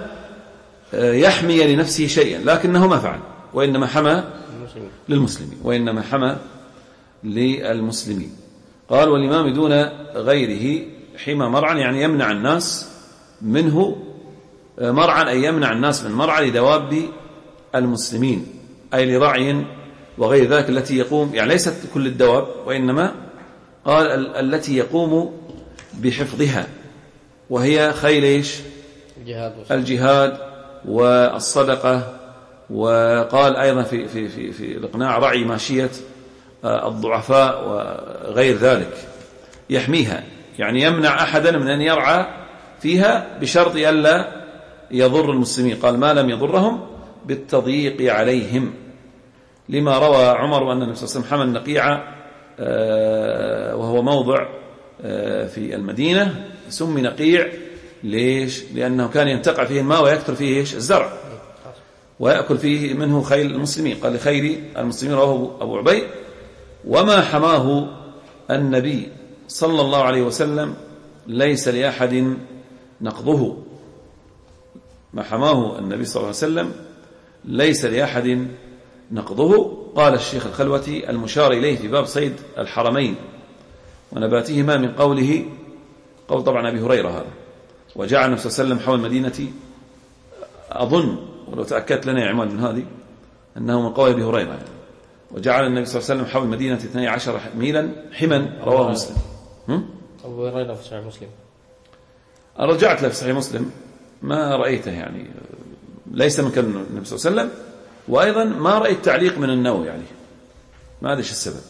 Speaker 2: يحمي لنفسه شيئا لكنه ما فعل وإنما حمى للمسلمين وإنما حمى للمسلمين. قال والإمام دون غيره حمى مرعا يعني يمنع الناس منه مرعا أي يمنع الناس من مرعا لدواب المسلمين أي لرعي وغير ذلك التي يقوم يعني ليست كل الدواب وإنما قال التي يقوم بحفظها وهي خيل إيش
Speaker 1: الجهاد,
Speaker 2: الجهاد والصدقة. وقال أيضا في, في, في, في الإقناع رعي ماشية الضعفاء وغير ذلك يحميها يعني يمنع أحدا من أن يرعى فيها بشرط ألا يضر المسلمين. قال ما لم يضرهم بالتضييق عليهم لما روى عمر أن النبي صلى الله عليه وسلم حمى النقيع وهو موضع في المدينة سمي نقيع ليش؟ لأنه كان ينتقع فيه الماء ويكثر فيه إيش؟ الزرع ويأكل فيه منه خيل المسلمين. قال لخير المسلمين رواه أبو عبيد وما حماه النبي صلى الله عليه وسلم ليس لأحد نقضه. ما حماه النبي صلى الله عليه وسلم ليس لأحد نقضه. قال الشيخ الخلوتي المشار إليه في باب صيد الحرمين ونباتهما من قوله قول طبعا أبي هريرة هذا وجعل النبي صلى الله عليه وسلم حول المدينة أظن ولو تأكدت لنا يا عماد من هذه أنه من قول أبي هريرة يعني. وجعل النبي صلى الله عليه وسلم حول المدينة اثني عشر ميلا حما رواه مسلم.
Speaker 1: أبو هريرة في صحيح مسلم
Speaker 2: رجعت له في صحيح مسلم ما رأيته يعني ليس من كلام النبي صلى الله عليه وسلم وأيضا ما رأيت تعليق من النووي يعني ما أدري السبب.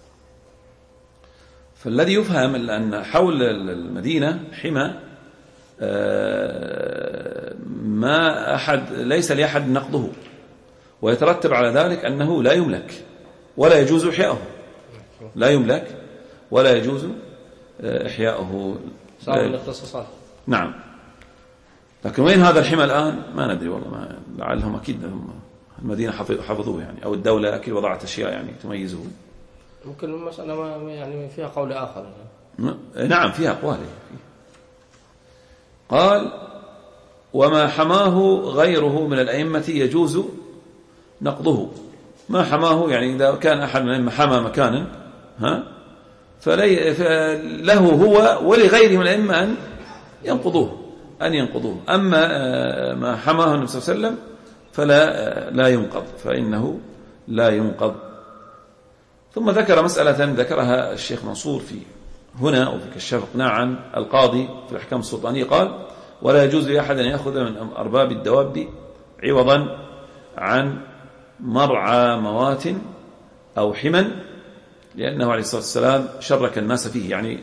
Speaker 2: فالذي يفهم أن حول المدينة حمى ما أحد ليس لأحد نقضه، ويترتب على ذلك أنه لا يملك ولا يجوز إحياؤه، لا يملك ولا يجوز إحياؤه.
Speaker 1: صار من الاختصاصات.
Speaker 2: نعم. لكن وين هذا الحمى الآن ما ندري والله، ما لعلهم أكيد المدينة حفظوه يعني، أو الدولة أكيد وضعت أشياء يعني تميزه.
Speaker 1: ممكن المسألة ما يعني فيها قول آخر.
Speaker 2: نعم فيها أقوال. قال وما حماه غيره من الأئمة يجوز نقضه. ما حماه يعني إذا كان أحد من الأئمة حمى مكانا ها فلي فله هو ولغيره من الأئمة أن ينقضوه أن ينقضوه. أما ما حماه النبي صلى الله عليه وسلم فلا لا ينقض، فإنه لا ينقض. ثم ذكر مسألة ذكرها الشيخ منصور في هنا وفي كشاف اقناع عن القاضي في الأحكام السلطانية. قال ولا يجوز لأحد أن يأخذ من أرباب الدواب عوضا عن مرعى موات أو حما، لأنه عليه الصلاة والسلام شرك الناس فيه. يعني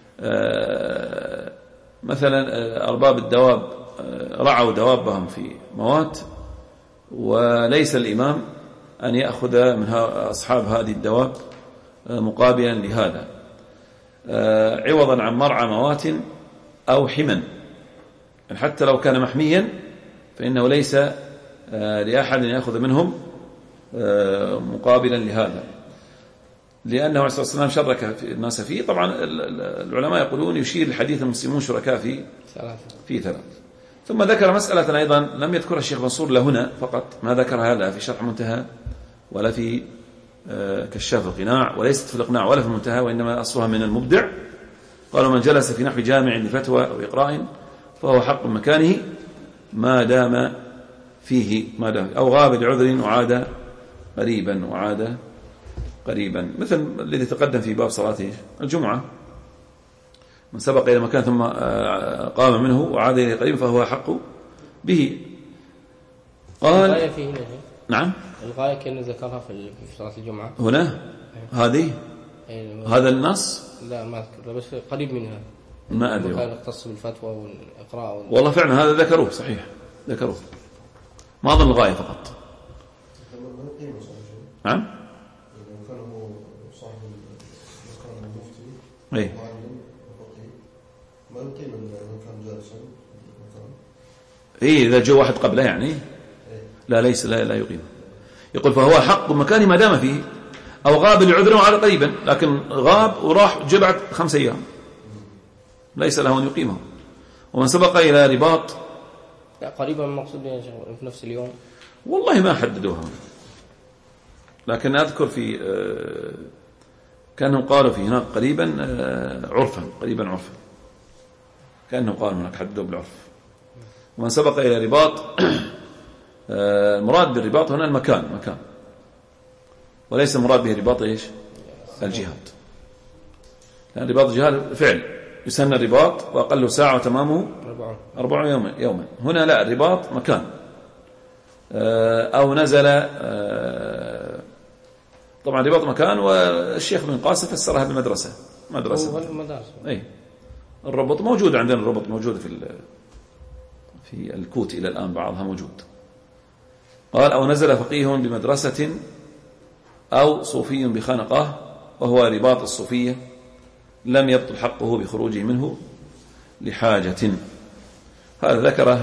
Speaker 2: مثلا أرباب الدواب رعوا دوابهم في موات، وليس الإمام أن يأخذ من أصحاب هذه الدواب مقابلا لهذا عوضا عن مرعى موات أو حما. يعني حتى لو كان محميا فإنه ليس لأحد أن يأخذ منهم مقابلا لهذا، لأنه عليه الصلاة والسلام شرك الناس فيه. طبعا العلماء يقولون يشير الحديث المسلمون شركاء في في ثلاث. ثم ذكر مسألة أيضا لم يذكرها الشيخ منصور له فقط، ما ذكرها لا في شرح منتهى ولا في كشاف القناع، وليست في الإقناع ولا في المنتهى، وإنما أصلها من المبدع. قالوا من جلس في نحو جامع لفتوى أو إقراء فهو حق مكانه ما دام فيه ما دام أو غاب لعذر وعاد قريبا وعاد قريبا، مثل الذي تقدم في باب صلاة الجمعة، من سبق إلى مكان ثم قام منه وعاد إليه قريبا فهو حق به. قال
Speaker 1: الغاية فيه هنا.
Speaker 2: نعم
Speaker 1: الغاية كأنه ذكرها في صلاة الجمعة
Speaker 2: هنا هذه هذا النص
Speaker 1: لا ما أذكر بس قريب منها،
Speaker 2: ما أدري
Speaker 1: كان يختص بالفتوى والإقراء وال...
Speaker 2: والله فعلا هذا ذكروه صحيح ذكروه، ما أظن الغاية فقط. نعم اي
Speaker 6: ما يقيم من كان جالسا
Speaker 2: اي اذا جاء واحد قبله يعني لا ليس لا, لا يقيم. يقول فهو حق مكانه ما دام فيه، او غاب لعذر وعلى قريبا، لكن غاب وراح جبعت خمس ايام ليس له ان يقيمه. ومن سبق الى رباط
Speaker 1: لا قريبا المقصود في نفس اليوم
Speaker 2: والله ما حددوها، لكن اذكر في كانهم قالوا في هناك قريبا عرفا قريبا عرفا كانهم قالوا هناك حددوا بالعرف. ومن سبق الى رباط المراد بالرباط هنا المكان مكان، وليس المراد به رباط ايش الجهاد، يعني رباط الجهاد فعل يسمى الرباط واقل ساعه وتمامه أربع يوما يوما. هنا لا الرباط مكان او نزل طبعا رباط مكان. والشيخ بن قاسم فسرها بالمدرسه مدرسه اي الربط موجود عندنا، الربط موجود في في الكوت الى الان بعضها موجود. قال او نزل فقيه بمدرسه او صوفي بخانقاه وهو رباط الصوفيه لم يبطل حقه بخروجه منه لحاجه. هذا ذكره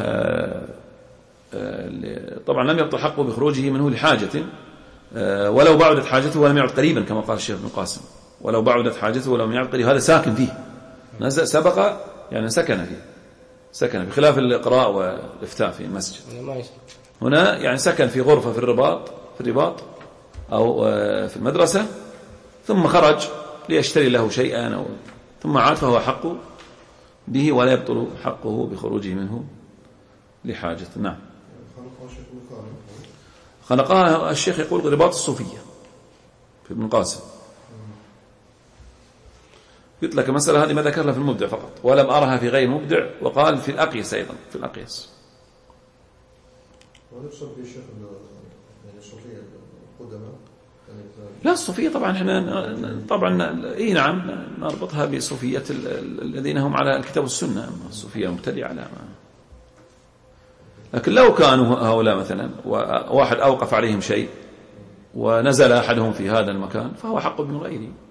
Speaker 2: طبعا لم يبطل حقه بخروجه منه لحاجه ولو بعدت حاجته ولم يعد قريبا كما قال الشيخ بن قاسم، ولو بعدت حاجته ولم يعد قريبا. هذا ساكن فيه نزل سبق يعني سكن فيه سكن بخلاف الإقراء والإفتاء في المسجد. هنا يعني سكن في غرفة في الرباط في الرباط أو في المدرسة ثم خرج ليشتري له شيئا أو ثم عاد فهو حق به ولا يبطل حقه بخروجه منه لحاجة. نعم خنقها الشيخ يقول رباط الصوفية في ابن قاسم. قلت لك مسألة هذه ما ذكرها في المبدع فقط ولم أرها في غير المبدع، وقال في الأقيس أيضا في الأقيس.
Speaker 6: ونفسه في الشيخ يعني الصوفية القدماء
Speaker 2: لا الصوفية طبعا احنا طبعا اي نعم نربطها بصوفية الذين هم على الكتاب والسنة. الصوفية مبتدعة على ما لكن لو كانوا هؤلاء مثلا واحد أوقف عليهم شيء ونزل أحدهم في هذا المكان فهو حق من غيره.